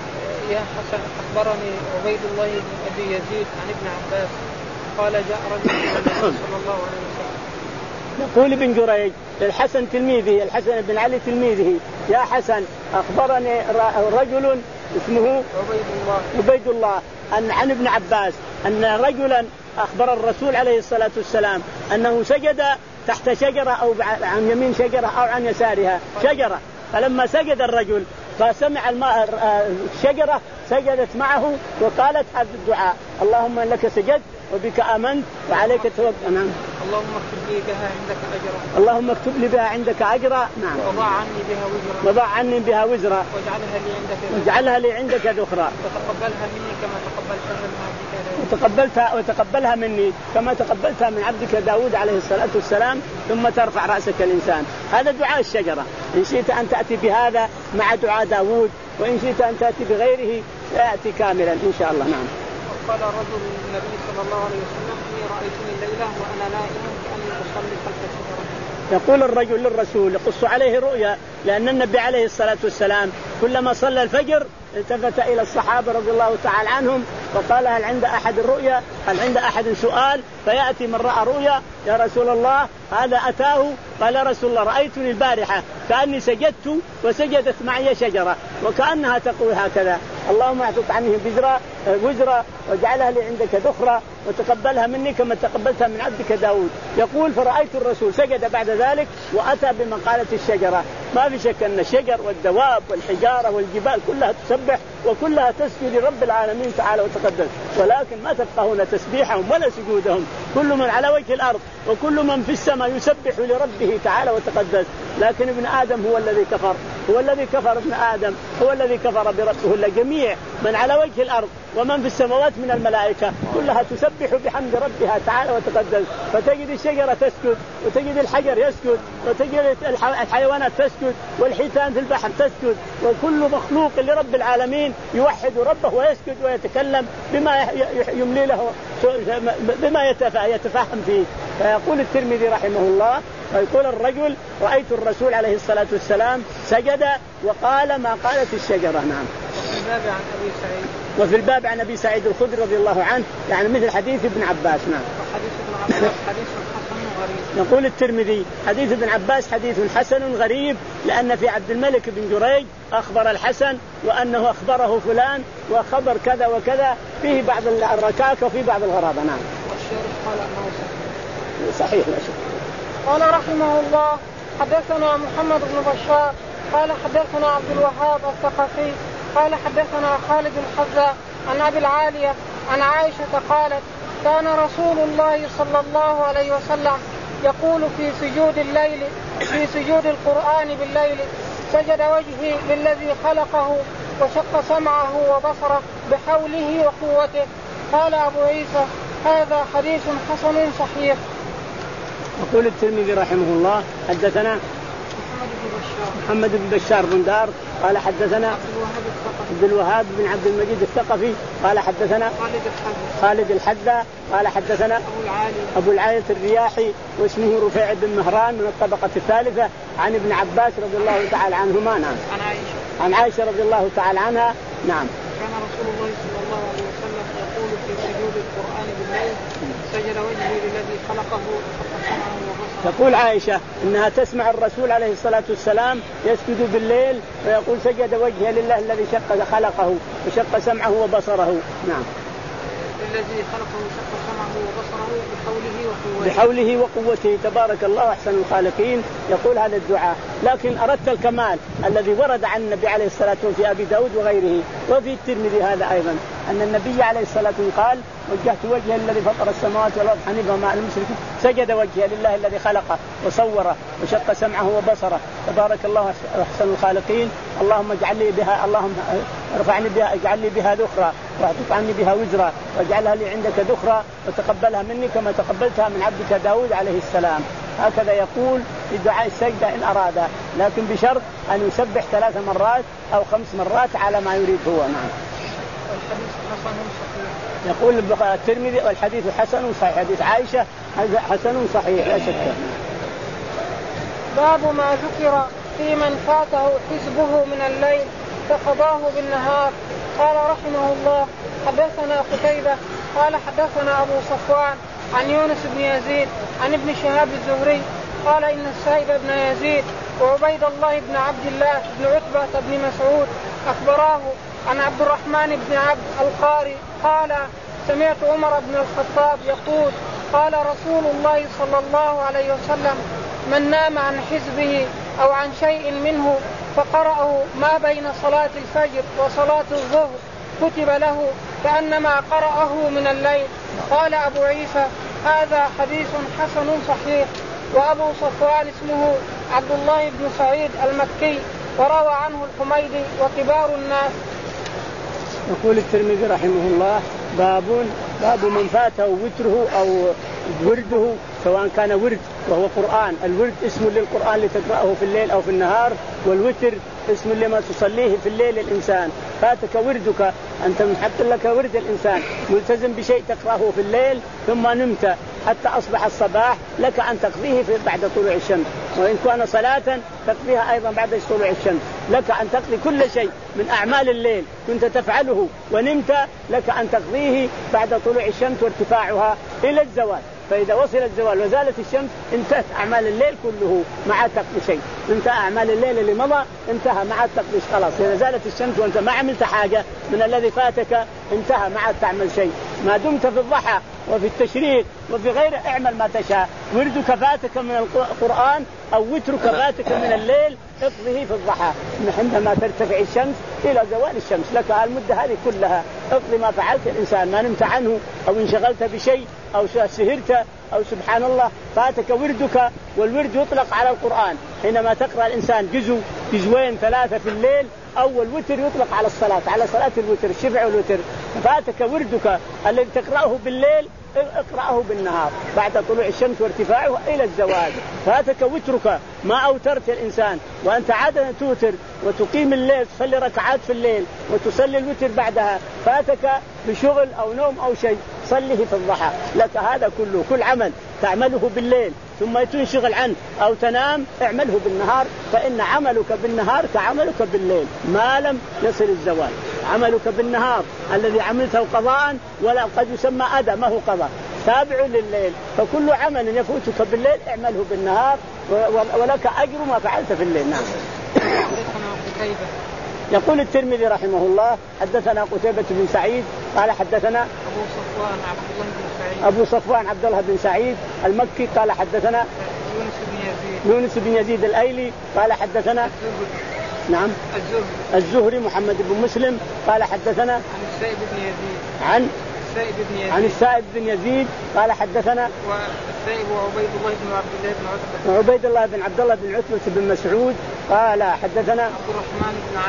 يا حسن أخبرني عبيد الله بن أبي يزيد عن ابن عباس قال جاء رجل إلى النبي صلى الله عليه وسلم. يقول ابن جريج الحسن تلميذه الحسن بن علي تلميذه يا حسن أخبرني رجل اسمه عبيد الله عبيد الله أن عن ابن عباس أن رجلا أخبر الرسول عليه الصلاة والسلام أنه سجد تحت شجرة أو عن يمين شجرة أو عن يسارها شجرة، فلما سجد الرجل فسمع الماء الشجرة سجدت معه وقالت هذا الدعاء اللهم لك سجدت وبك آمنت وعليك توكلت. نعم. اللهم اكتب لي بها عندك أجرا اللهم اكتب لي بها عندك أجرا. نعم. وضع عني بها وزرا وضع عني بها وزرا واجعلها لي عندك واجعلها لي عندك ذخرا وتقبلها مني كما تقبلتها من عبدك وتقبلتها وتقبلها مني كما تقبلتها من عبدك داود عليه الصلاة والسلام ثم ترفع رأسك الإنسان. هذا دعاء الشجرة. إن شئت أن تأتي بهذا مع دعاء داود وإن شئت أن تأتي بغيره يأتي كاملا إن شاء الله. نعم. قال رجل النبي صلى الله عليه وسلم إني رأيتني الليلة وأنا نائم كأني أصلي خلف الشجرة. يقول الرجل للرسول يقص عليه رؤيا، لأن النبي عليه الصلاة والسلام كلما صلى الفجر التفت إلى الصحابة رضي الله تعالى عنهم وقال هل عند أحد الرؤيا هل عند أحد سؤال؟ فيأتي من رأى رؤيا يا رسول الله هذا أتاه قال يا رسول الله رأيتني البارحة كأني سجدت وسجدت معي شجرة وكأنها تقول هكذا اللهم اعطت عنه بزرا وزرا واجعلها لي عندك ذخرا وتقبلها مني كما تقبلتها من عبدك داود. يقول فرأيت الرسول سجد بعد ذلك وأتى بمقالة الشجرة. ما في شك أن الشجر والدواب والحجارة والجبال كلها تسبح وكلها تسجد لرب العالمين تعالى وتقدس، ولكن ما تفقهون تسبيحهم ولا سجودهم. كل من على وجه الأرض وكل من في السماء يسبح لربه تعالى وتقدس، لكن ابن آدم هو الذي كفر هو الذي كفر ابن آدم هو الذي كفر بربه. إلا جميع من على وجه الأرض ومن في السماوات من الملائكة كلها تسبح بحمد ربها تعالى وتقدس، فتجد الشجرة تسجد وتجد الحجر يسجد وتجد الحيوانات تسجد والحيتان في البحر تسجد، وكل مخلوق لرب العالمين يوحد ربه ويسجد ويتكلم بما يملي له بما يتفهم فيه. فيقول الترمذي رحمه الله ويقول الرجل رأيت الرسول عليه الصلاة والسلام سجد وقال ما قالت الشجرة. نعم. وفي الباب عن أبي سعيد وفي الباب عن أبي سعيد الخدري رضي الله عنه يعني مثل حديث ابن عباس. نعم. وحديث ابن عباس حديث حسن غريب. يقول الترمذي حديث ابن عباس حديث حسن غريب لأن في عبد الملك بن جريج أخبر الحسن وأنه أخبره فلان وخبر كذا وكذا فيه بعض الركاكة وفيه بعض الغرابة. نعم. والشيخ قال أنه صحيح لا شك. قال رحمه الله حدثنا محمد بن بشار قال حدثنا عبد الوهاب الثقفي قال حدثنا خالد الحذاء عن أبي العالية عن عائشة قالت كان رسول الله صلى الله عليه وسلم يقول في سجود الليل في سجود القرآن بالليل سجد وجهي للذي خلقه وشق سمعه وبصره بحوله وقوته. قال أبو عيسى هذا حديث حسن صحيح. يقول الترمذي رحمه الله حدثنا محمد بن بشار بن دار قال حدثنا عبد الوهاب بن عبد المجيد الثقفي قال حدثنا خالد الحذا قال حدثنا أبو العالي, أبو العالي الرياحي واسمه رفيع بن مهران من الطبقة الثالثة عن ابن عباس رضي الله تعالى عنهما. نعم. عن عائشة عن عائشة رضي الله تعالى عنها. نعم. كان رسول الله صلى الله عليه وسلم يقول في سجود القرآن بالليل سجد وجهه للذي خلقه فسمعه وبصره. تقول عائشة إنها تسمع الرسول عليه الصلاة والسلام يسجد بالليل ويقول سجد وجهه لله الذي شق خلقه وشق سمعه وبصره. نعم. الذي خلقه وشق سمعه وبصره بحوله وقوته. بحوله وقوته تبارك الله أحسن الخالقين. يقول هذا الدعاء. لكن أردت الكمال الذي ورد عن النبي عليه الصلاة والسلام في أبي داود وغيره وفي الترمذي هذا أيضا أن النبي عليه الصلاة والسلام قال وجهت وجهه الذي فطر السماوات والأرض حنيفا مع المشركين سجد وجهه لله الذي خلقه وصوره وشق سمعه وبصره تبارك الله أحسن الخالقين. اللهم اجعل لي بها اللهم ارفعني بها اجعل لي بها ذخرا واحطط عني بها وزرا واجعلها لي عندك ذخرا وتقبلها مني كما تقبلتها من عبدك داود عليه السلام. هكذا يقول في دعاء السجدة إن أراد لكن بشرط أن يسبح ثلاث مرات أو خمس مرات على ما يريد هو. نعم. الحديث حسن صحيح. يقول الترمذي والحديث حسن صحيح. حديث عائشة حسن صحيح لا شك. باب ما ذكر في من فاته حزبه من الليل فقضاه بالنهار. قال رحمه الله حدثنا قتيبة قال حدثنا أبو صفوان عن يونس بن يزيد عن ابن شهاب الزهري قال إن السائب بن يزيد وعبيد الله بن عبد الله بن عتبة بن مسعود أخبراه عن عبد الرحمن بن عبد القاري قال سمعت عمر بن الخطاب يقول قال رسول الله صلى الله عليه وسلم من نام عن حزبه أو عن شيء منه فقرأه ما بين صلاة الفجر وصلاة الظهر كتب له كأنما قرأه من الليل. قال أبو عيسى هذا حديث حسن صحيح. وأبو صفوان اسمه عبد الله بن سعيد المكي وروى عنه الحميدي وكبار الناس. يقول الترمذي رحمه الله باب باب من فاته وتره أو ورده سواء كان ورد وهو قرآن. الورد اسم للقرآن لتقرأه في الليل أو في النهار والوتر اسم لما تصليه في الليل الإنسان. فاتك وردك أنت محط لك ورد الإنسان ملتزم بشيء تقرأه في الليل ثم نمت حتى أصبح الصباح لك أن تقضيه بعد طلوع الشمس. وإن كان صلاة تقضيها أيضا بعد طلوع الشمس. لك أن تقضي كل شيء من أعمال الليل كنت تفعله ونمت لك أن تقضيه بعد طلوع الشمس وارتفاعها إلى الزوال. فإذا وصل الزوال وزالت الشمس انتهت أعمال الليل كله مع تقضي شيء. انتهى أعمال الليل اللي مضى انتهى مع التقضي خلاص. إذا زالت الشمس وأنت ما عملت حاجة من الذي فاتك انتهى مع تعمل شيء. ما دمت في الضحى وفي التشريق وفي غيره اعمل ما تشاء. وردك فاتك من القرآن أو وترك فاتك من الليل اقضيه في الضحى عندما ترتفع الشمس إلى زوال الشمس. لك المدة هذه كلها اقضي ما فعلت الإنسان ما نمت عنه أو انشغلت بشيء أو سهرت أو سبحان الله فاتك وردك. والورد يطلق على القرآن حينما تقرأ الإنسان جزء جزوين ثلاثة في الليل أو الوتر يطلق على الصلاة على صلاة الوتر الشفع والوتر. فاتك وردك الذي تقرأه بالليل اقرأه بالنهار بعد طلوع الشمس وارتفاعه إلى الزوال. فاتك وترك ما أوترت الإنسان وأنت عادة توتر وتقيم الليل تصلي ركعات في الليل وتصلي الوتر بعدها فاتك بشغل أو نوم أو شيء صليه في الضحى. لك هذا كله كل عمل تعمله بالليل ثم تنشغل عنه أو تنام اعمله بالنهار فإن عملك بالنهار كعملك بالليل ما لم يصل الزوال. عملك بالنهار الذي عملته قضاء ولا قد يسمى أدى ما هو قضاء تابع لليل. فكل عمل يفوتك بالليل اعمله بالنهار ولك أجر ما فعلت في الليل. نعم. يقول الترمذي رحمه الله حدثنا قتيبة بن سعيد قال حدثنا أبو صفوان عبد الله بن سعيد أبو صفوان عبد الله بن سعيد المكي قال حدثنا يونس بن يزيد يونس بن يزيد الأيلي قال حدثنا الزهري نعم الزهري الزهري محمد بن مسلم قال حدثنا عن السائب بن يزيد عن السائب بن يزيد عن السائب بن يزيد قال حدثنا والسائب وعبيد الله بن عبد الله بن عتبة وعبيد الله بن عبد الله بن عتبة بن مسعود قال حدثنا عبد الرحمن بن عبد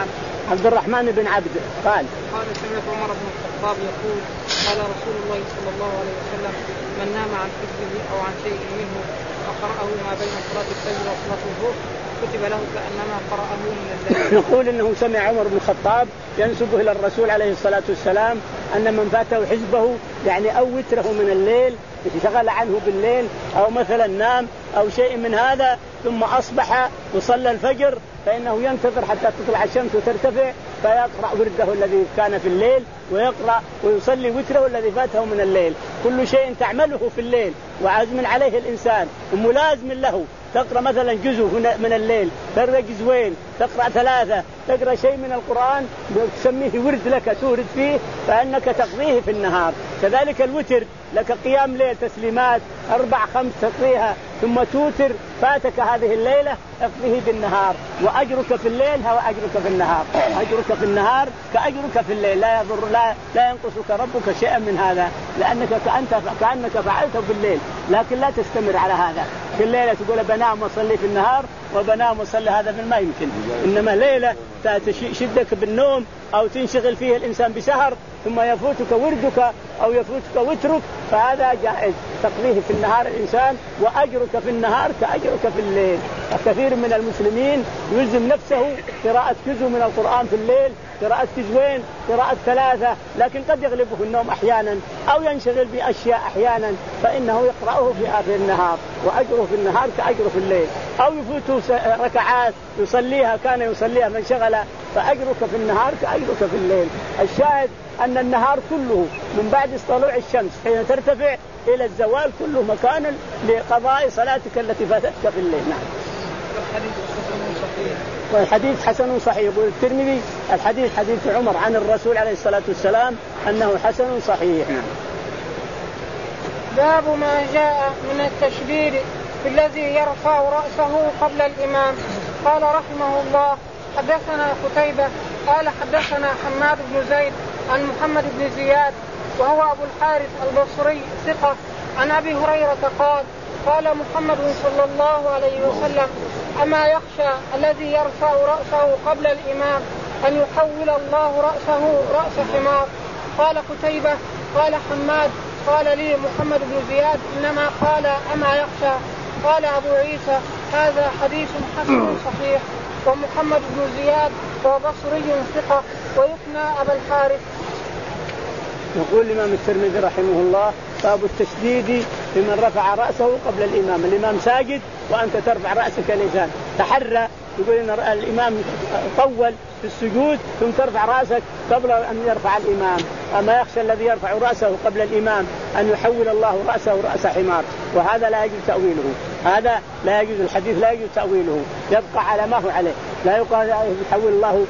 عبد الرحمن بن عبد قال قال سمعت عمر بن الخطاب يقول قال رسول الله صلى الله عليه وسلم من نام عن حفظه أو عن شيء منه فقرأه ما بين صلاة الفجر وصلاة الظهر كتب له كأنما قرأه من الليل. يقول إنه سمع عمر بن الخطاب ينسب إلى الرسول عليه الصلاة والسلام أن من فاته حزبه يعني أو وتره من الليل شغل عنه بالليل أو مثلا نام أو شيء من هذا ثم أصبح وصلى الفجر فإنه ينتظر حتى تطلع الشمس وترتفع فيقرأ ورده الذي كان في الليل ويقرأ ويصلي وتره الذي فاته من الليل. كل شيء تعمله في الليل وعزم عليه الإنسان وملازم له تقرأ مثلا جزء من الليل تقرأ جزوين تقرأ ثلاثة تقرأ شيء من القرآن تسميه ورد لك تورد فيه فإنك تقضيه في النهار. كذلك الوتر لك قيام ليل تسليمات أربع خمس تقضيها ثم توتر فاتك هذه الليلة اقضيه بالنهار وأجرك في الليل هو أجرك في النهار. أجرك في النهار كأجرك في الليل لا يضر لا, لا ينقصك ربك شيئا من هذا لأنك كأنت كأنك فعلته بالليل لكن لا تستمر على هذا. في الليلة تقول بنام وصلي في النهار وبنام وصلي هذا من ما يمكن. إنما ليلة تشدك بالنوم أو تنشغل فيه الإنسان بسهر ثم يفوتك وردك أو يفوتك وترك فهذا جائز تقضيه في النهار الإنسان وأجرك في النهار كأجرك في الليل. كثير من المسلمين يلزم نفسه قراءة جزء من القرآن في الليل قراءة جزوين قراءة ثلاثة لكن قد يغلبه النوم أحيانا أو ينشغل بأشياء أحيانا فإنه يقرأه في آخر النهار وأجره في النهار كأجره في الليل. أو يفوته ركعات يصليها كان يصليها من شغل فأجرك في النهار كأجرك في الليل. الشاهد أن النهار كله من بعد طلوع الشمس حين ترتفع إلى الزوال كله مكان لقضاء صلاتك التي فاتتك في الليل. نعم. والحديث حسن صحيح. يقول الترمذي الحديث حديث عمر عن الرسول عليه الصلاة والسلام أنه حسن صحيح. باب ما جاء من التشبير في الذي يرفع رأسه قبل الإمام. قال رحمه الله حدثنا قتيبة قال حدثنا حماد بن زيد عن محمد بن زياد وهو أبو الحارث البصري ثقة عن أبي هريرة قال قال محمد صلى الله عليه وسلم أما يخشى الذي يرفع رأسه قبل الإمام أن يحول الله رأسه رأس حمار. قال قتيبة قال حماد قال لي محمد بن زياد إنما قال أما يخشى. قال أبو عيسى هذا حديث حسن صحيح. ومحمد بن زياد وبصري ثقة ويثنى أبا الحارث. يقول الإمام الترمذي رحمه الله باب التشديد لمن رفع رأسه قبل الإمام. الإمام ساجد وأنت ترفع رأسك الإنسان تحرى. يقول إن الإمام طول في السجود ثم ترفع رأسك قبل أن يرفع الإمام. أما يخشى الذي يرفع رأسه قبل الإمام أن يحول الله رأسه رأس حمار وهذا لا يجوز تأويله. هذا لا يجوز الحديث لا يجوز تأويله يبقى على ما هو عليه. لا يقال يحول الله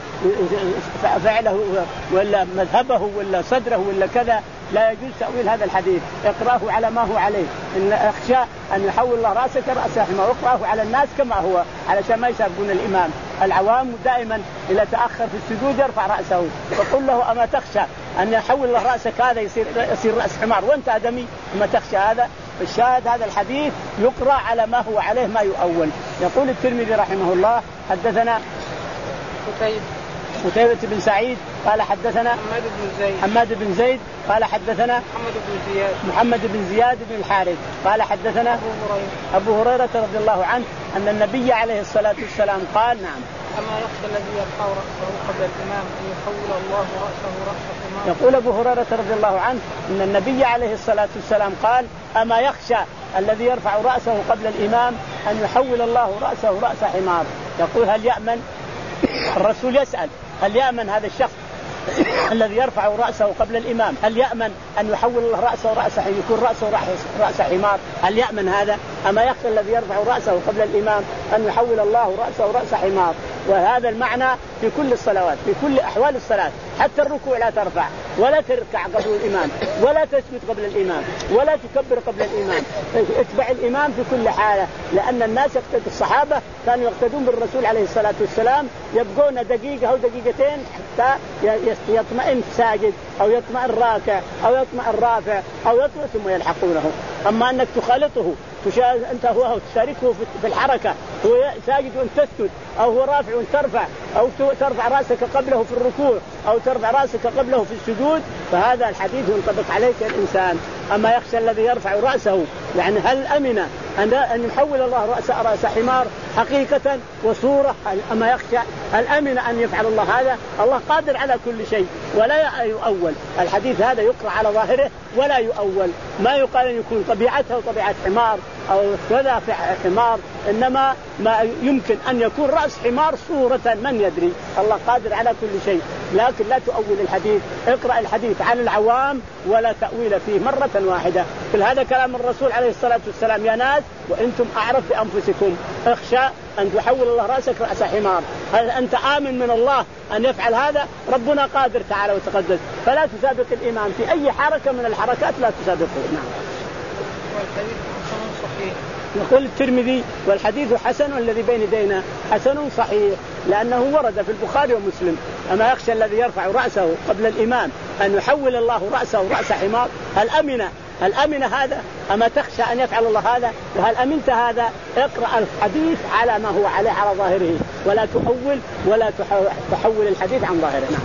فعله ولا مذهبه ولا صدره ولا كذا. لا يجوز تأويل هذا الحديث. اقراه على ما هو عليه. إن أخشى أن يحول الله رأسك رأس حمار واقراه على الناس كما هو علشان ما يسابقون الإمام. العوام دائما إذا تأخر في السجود يرفع رأسه فقل له أما تخشى أن يحول الله رأسك هذا يصير يصير رأس حمار وأنت آدمي أما تخشى هذا. الشاهد هذا الحديث يقرأ على ما هو عليه ما يؤول. يقول الترمذي رحمه الله حدثنا قتيبة قتيبة بن سعيد قال حدثنا حماد بن زيد حماد بن زيد قال حدثنا محمد بن زياد محمد بن زياد بن الحارث قال حدثنا أبو هريرة أبو هريرة رضي الله عنه أن النبي عليه الصلاة والسلام قال نعم أما يخشى الذي يرفع رأسه قبل الإمام أن يحول الله رأسه رأس حمار. يقول أبو هريرة رضي الله عنه أن النبي عليه الصلاة والسلام قال أما يخشى الذي يرفع رأسه قبل الإمام أن يحول الله رأسه رأس حمار. يقول هل يأمن الرسول يسأل هل يأمن هذا الشخص الذي يرفع رأسه قبل الإمام هل يأمن أن يحول الله رأسه رأس يكون رأسه رأس حمار؟ هل يأمن هذا؟ أما يخشى الذي يرفع رأسه قبل الإمام أن يحول الله رأسه رأس حمار. وهذا المعنى في كل الصلوات في كل أحوال الصلاة. حتى الركوع لا ترفع ولا تركع قبل الإمام ولا تسجد قبل الإمام ولا تكبر قبل الإمام. اتبع الإمام في كل حالة لأن الناس يقتدون الصحابة كانوا يقتدون بالرسول عليه الصلاة والسلام يبقون دقيقة أو دقيقتين حتى يطمئن ساجد أو يطمئن راكع أو يطمئن رافع أو يطمئن ثم يلحقونه. أما أنك تخالطه أنت هو تشاركه في الحركة هو ساجد وأنت تسجد، أو هو رافع وأنت ترفع، أو ترفع رأسك قبله في الركوع أو ترفع رأسك قبله في السجود، فهذا الحديث ينطبق عليك الإنسان. أما يخشى الذي يرفع رأسه، يعني هل أمن أن يحول الله رأس رأس حمار حقيقة وصورة؟ أما يخشى هل أمن أن يفعل الله هذا؟ الله قادر على كل شيء ولا يؤول. الحديث هذا يقرأ على ظاهره ولا يؤول، ما يقال أن يكون طبيعته طبيعة حمار أو كذا في حمار، إنما ما يمكن أن يكون رأس حمار صورة، من يدري؟ الله قادر على كل شيء، لكن لا تؤول الحديث. اقرأ الحديث على العوام ولا تأويل فيه مرة واحدة. كل هذا كلام الرسول عليه الصلاة والسلام: يا ناس وأنتم أعرف بأنفسكم، اخشى أن تحول الله رأسك رأس حمار. هل أنت آمن من الله أن يفعل هذا؟ ربنا قادر تعالى وتقدس، فلا تسابق الإمام في أي حركة من الحركات، لا تسابقه. نعم. والحديث حسن صحيح. يقول الترمذي: والحديث حسن الذي بين يدينا حسن صحيح، لأنه ورد في البخاري ومسلم: أما يخشى الذي يرفع رأسه قبل الإمام أن يحول الله رأسه رأس حمار. هل أمن هل أمن هذا؟ أما تخشى أن يفعل الله هذا؟ وهل أمنت هذا؟ اقرأ الحديث على ما هو عليه على ظاهره، ولا تؤول ولا تحول الحديث عن ظاهره. نعم.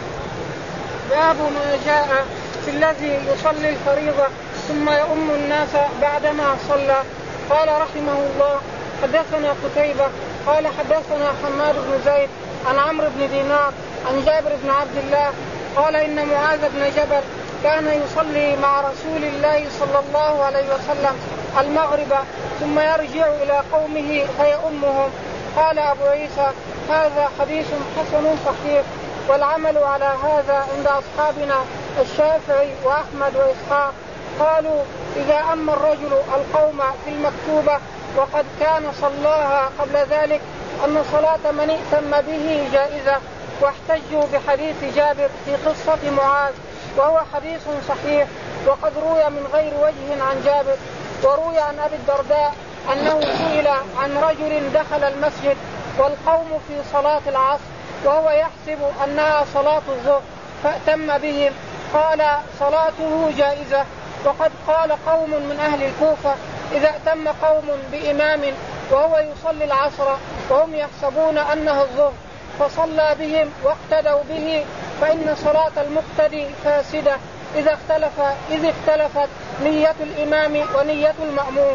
باب ما جاء في الذي يصلي الفريضة ثم يؤم الناس بعدما صلى. قال رحمه الله: حدثنا قتيبة قال حدثنا حماد بن زيد عن عمرو بن دينار عن جابر بن عبد الله قال إن معاذ بن جبل كان يصلي مع رسول الله صلى الله عليه وسلم المغرب ثم يرجع إلى قومه فيؤمهم. قال أبو عيسى: هذا حديث حسن صحيح، والعمل على هذا عند أصحابنا الشافعي وأحمد وإسحاق. قالوا: إذا أما الرجل القوم في المكتوبة وقد كان صلاها قبل ذلك أن صلاة من ائتم به جائزة، واحتجوا بحديث جابر في قصة معاذ، وهو حديث صحيح، وقد روي من غير وجه عن جابر. وروي عن أبي الدرداء أنه سئل عن رجل دخل المسجد والقوم في صلاة العصر وهو يحسب أنها صلاة الظهر فأتم بهم، قال: صلاته جائزة. وقد قال قوم من أهل الكوفة: إذا أتم قوم بإمام وهو يصلي العصر وهم يحسبون أنه الظهر فصلى بهم واقتدوا به فإن صلاة المقتدي فاسدة إذا اختلف إذ اختلفت نية الإمام ونية المأموم.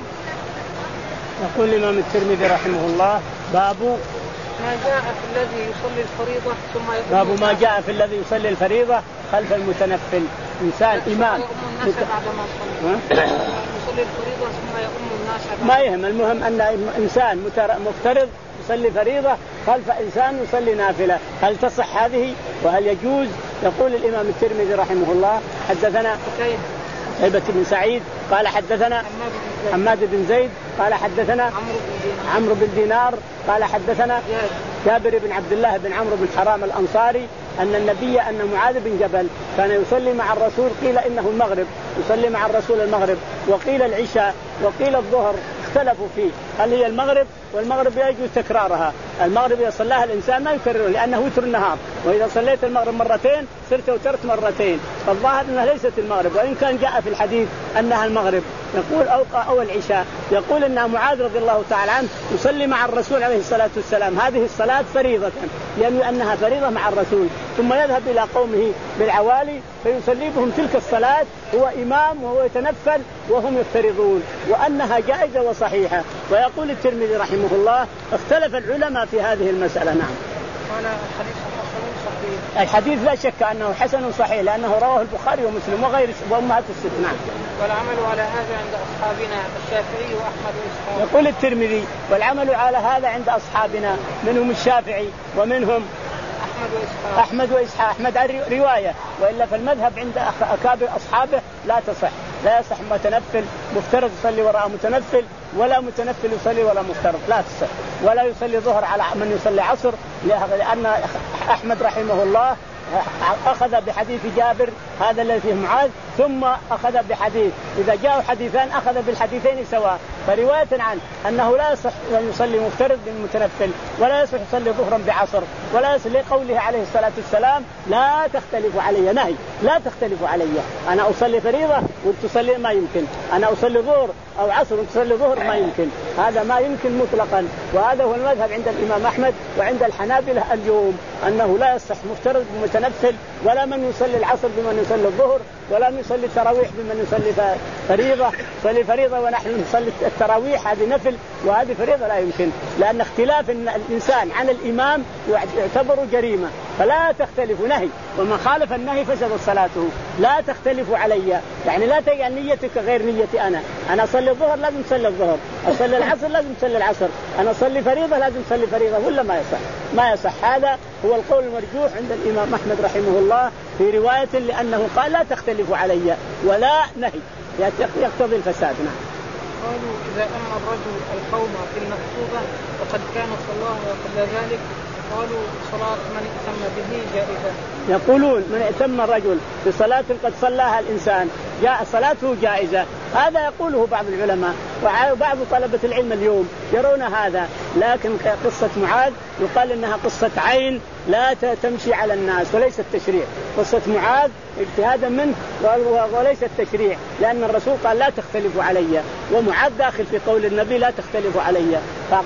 يقول الإمام الترمذي رحمه الله: باب ما جاء في الذي يصلي الفريضة ثم يؤم باب ما جاء في الذي يصلي الفريضة خلف المتنفل. إنسان إمام الناس بعد ما صلى يصلي الفريضة ثم يؤم الناس ما يهم، المهم أن إنسان مفترض يصلي فريضة خلف إنسان يصلي نافلة، هل تصح هذه وهل يجوز؟ يقول الإمام الترمذي رحمه الله: حدثنا هيبة بن سعيد قال حدثنا حماد بن زيد قال حدثنا عمرو بن دينار قال حدثنا جابر بن عبد الله بن عمرو بن حرام الأنصاري أن النبي أن معاذ بن جبل كان يصلي مع الرسول، قيل إنه المغرب، يصلي مع الرسول المغرب، وقيل العشاء، وقيل الظهر، اختلفوا فيه هل هي المغرب، والمغرب يجوز تكرارها. المغرب إذا صلاها الإنسان ما يكرره لأنه وتر النهار، وإذا صليت المغرب مرتين صرت وترت مرتين، فالظاهر أنها ليست المغرب، وإن كان جاء في الحديث أنها المغرب. يقول أو, أو العشاء. يقول أن معاذ رضي الله تعالى عنه يصلي مع الرسول عليه الصلاة والسلام هذه الصلاة فريضة، لأنه أنها فريضة مع الرسول، ثم يذهب إلى قومه بالعوالي فيصلي بهم تلك الصلاة، هو إمام وهو يتنفل وهم يفترضون، وأنها جائزة وصحيحة. ويقول الترمذي رحمه الله: اختلف العلماء في هذه المسألة. نعم. قال الحديث حسن صحيح. الحديث لا شك أنه حسن صحيح لأنه رواه البخاري ومسلم وغير وأمهات الست. نعم. والعمل على هذا عند أصحابنا الشافعي وأحمد وإسحاق. يقول الترمذي: والعمل على هذا عند أصحابنا، منهم الشافعي ومنهم أحمد وإسحاق. أحمد وإسحاق أحمد رواية، وإلا فالمذهب عند أكابر أصحابه لا تصح، لا يصح متنفل مفترض يصلي وراء متنفل، ولا متنفل يصلي ولا مفترض، لا تصح، ولا يصلي ظهر على من يصلي عصر، لأن أحمد رحمه الله أخذ بحديث جابر هذا الذي فيه معاذ، ثم أخذ بحديث، إذا جاءوا حديثان أخذ بالحديثين سواء. فرواية عنه أنه لا يصح أن يصلي مفترض بالمتنفل، ولا يصح يصلي ظهرا بعصر، ولا يصح لقوله عليه الصلاة والسلام: لا تختلف علي، نهي لا تختلف علي، أنا أصلي فريضة وتصلي ما يمكن، أنا أصلي ظهر أو عصر تصلي ظهر ما يمكن، هذا ما يمكن مطلقا. وهذا هو المذهب عند الإمام أحمد وعند الحنابلة اليوم، أنه لا يصح مفترض بمتنفل، ولا من يصلي العصر بمن يصلي الظهر، ولا من يصلي التراويح بمن يصلي فريضة. صلي فريضة ونحن نصلي التراويح، هذه نفل وهذه فريضة، لا يمكن، لأن اختلاف الإنسان عن الإمام يعتبر جريمة، فلا تختلف نهي، ومن خالف النهي فسدت صلاته. لا تختلفوا علي، يعني لا تجعل نيتك غير نيتي أنا. أنا أصلي الظهر لازم تصلي الظهر، أصلي العصر لازم تصلي العصر، أنا أصلي فريضة لازم تصلي فريضة، ولا ما يصح؟ ما يصح. هذا هو القول المرجوح عند الإمام أحمد رحمه الله في رواية، لأنه قال لا تختلفوا علي، ولا نهي يقتضي الفساد. نعم. قالوا إذا أمر الرجل القوم في المكتوبة وقد كان صلاه قبل ذلك، قالوا صلاة من ائتم به جائزة. يقولون من ائتم الرجل بصلاة قد صلاها الإنسان جاء صلاته جائزة، هذا يقوله بعض العلماء وبعض طلبة العلم اليوم يرون هذا، لكن قصة معاذ يقال إنها قصة عين لا تمشي على الناس وليس التشريع. قصة معاذ اجتهادا منه وليس التشريع، لأن الرسول قال لا تختلفوا علي، ومعاذ داخل في قول النبي لا تختلفوا علي.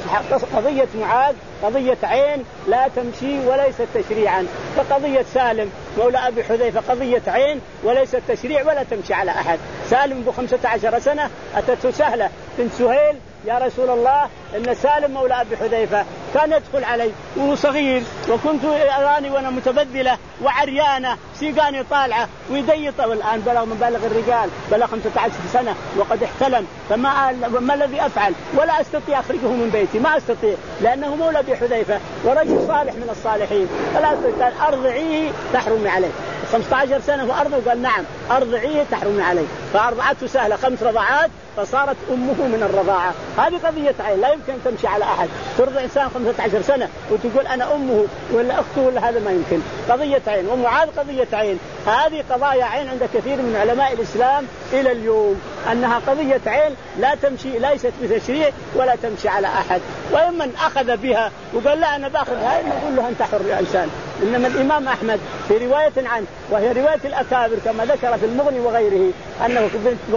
فقضية معاذ قضية عين لا تمشي وليست تشريعا، فقضية سالم مولى أبي حذيفة قضية عين وليست تشريع ولا تمشي على أحد. سالم بخمسة عشر سنة أتته سهلة بنت سهيل يا رسول الله إن سالم مولى أبي حذيفة كان يدخل علي وهو صغير، وكنت أراني وأنا متبذلة وعريانة سيقاني طالعة ويديط، والآن بلغ مبالغ الرجال، بلغ خمسة عشر سنة وقد احتلم، فما ما الذي أفعل؟ ولا أستطيع أخرجه من بيتي، ما أستطيع، لأنه مولى أبي حذيفة ورجل صالح من الصالحين، فلا أستطيع. أرضعيه تحرمي عليه. خمسة عشر سنة وأرضه قال نعم أرضعيه تحرمي عليه، فأرضعته سهلة خمس رضعات فصارت أمه من الرضاعة. هذه قضية عين لا يمكن تمشي على أحد. ترضع إنسان خمسة عشر سنة وتقول أنا أمه ولا أخته ولا، هذا ما يمكن. قضية عين. ومعاذ قضية عين. هذه قضايا عين عند كثير من علماء الإسلام إلى اليوم، أنها قضية عين لا تمشي، ليست بتشريع ولا تمشي على أحد. ومن أخذ بها وقال لا أنا باخذها نقول له أنت حر يا إنسان. إنما الإمام أحمد في رواية عنه وهي رواية الأكابر كما ذكر في المغني وغيره أنه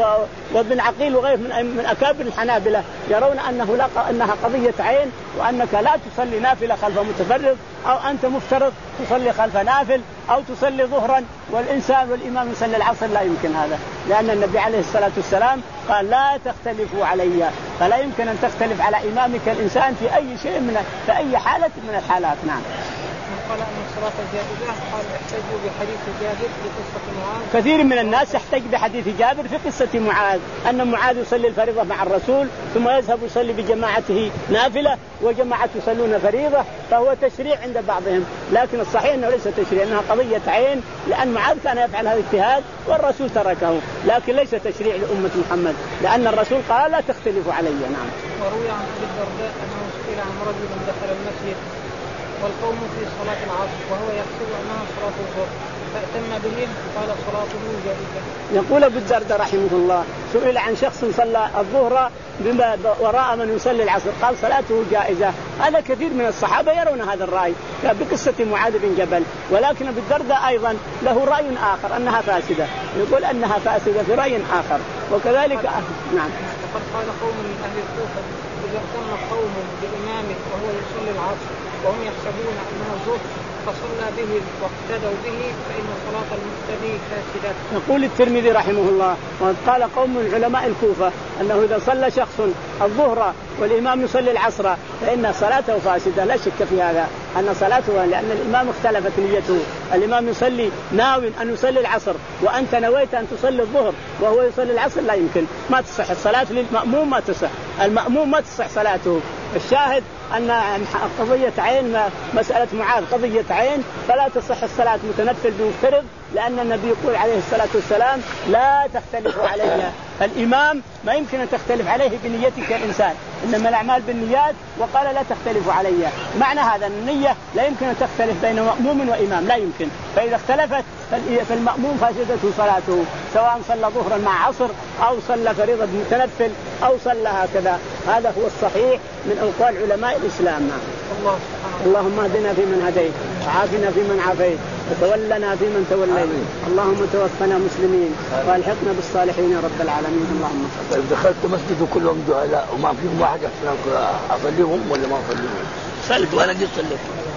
وابن عقيل وغيره من أكابر الحنابلة يرون أنه لا أنها قضية عين، وأنك لا تصلي نافلة خلف متفرد، أو أنت مفترض تصلي خلف نافل، أو تصلي ظهرا والإنسان والإمام يصلي العصر، لا يمكن هذا، لأن النبي عليه الصلاة والسلام قال لا تختلفوا علي، فلا يمكن أن تختلف على إمامك الإنسان في أي شيء من في أي حالة من الحالات. نعم. قال أن الصلاة الجائزة قال احتجوا بحديث جابر في قصة معاذ. كثير من الناس يحتج بحديث جابر في قصة معاذ، أن معاذ يصلي الفريضة مع الرسول ثم يذهب يصلي بجماعته نافلة وجماعة يصلون فريضة، فهو تشريع عند بعضهم، لكن الصحيح أنه ليس تشريع، أنها قضية عين، لأن معاذ كان يفعل هذا الاجتهاد والرسول تركه، لكن ليس تشريع لأمة محمد، لأن الرسول قال لا تختلفوا علي. نعم. وروي عن أبي الدرداء أنه سئل عن رجل دخل المسجد والقوم في صلاة العصر وهو يحسب أنها صلاة الظهر فأتم بهم قال صلاته جائزة. يقول أبو الدرداء رحمه الله سئل عن شخص صلى الظهر بما وراء من يصلي العصر قال صلاته جائزة. هذا كثير من الصحابة يرون هذا الرأي بقصة معاذ بن جبل، ولكن أبو الدرداء أيضا له رأي آخر أنها فاسدة، يقول أنها فاسدة في رأي آخر. وكذلك نعم. وقد قال قوم من أهل الكوفة إذا اهتم قوم بإمامه وهو يصلي العصر وهم يحسبون أنه الظهر فصلى به واقتدوا به فإن صلاة المقتدي فاسدة. يقول الترمذي رحمه الله وقد قال قوم من علماء الكوفة أنه إذا صلى شخص الظهر والإمام يصلي العصر فإن صلاته فاسدة، لا شك في هذا أن صلاته، لأن الإمام اختلفت نيته، الإمام يصلي ناوي أن يصلي العصر وأنت نويت أن تصلي الظهر وهو يصلي العصر، لا يمكن، ما تصح الصلاة للمأموم، ما تصح المأموم، ما تصح صلاته. الشاهد أن قضية عين مسألة معاذ قضية عين فلا تصح الصلاة متنفل بمفترض، لأن النبي يقول عليه الصلاة والسلام لا تختلفوا علي. الإمام ما يمكن أن تختلف عليه بنيتك الإنسان، إنما الأعمال بالنيات، وقال لا تختلفوا علي، معنى هذا النية لا يمكن أن تختلف بين مأموم وإمام، لا يمكن، فإذا اختلفت فالمأموم فاسدته صلاته سواء صلى ظهرا مع عصر أو صلى فريضة متنفل أو صلى هكذا. هذا هو الصحيح من أقوال علماء الإسلام. الله اللهم اهدنا فيمن هديت وعافنا فيمن عافيت وتولنا فيمن توليت، اللهم توفنا مسلمين والحقنا بالصالحين يا رب العالمين. اللهم صل. طيب دخلت مسجد كلهم جهلاء وما فيهم واحد يحسن اصليهم ولا ما اصليهم؟ سلت وانا قلت صليت.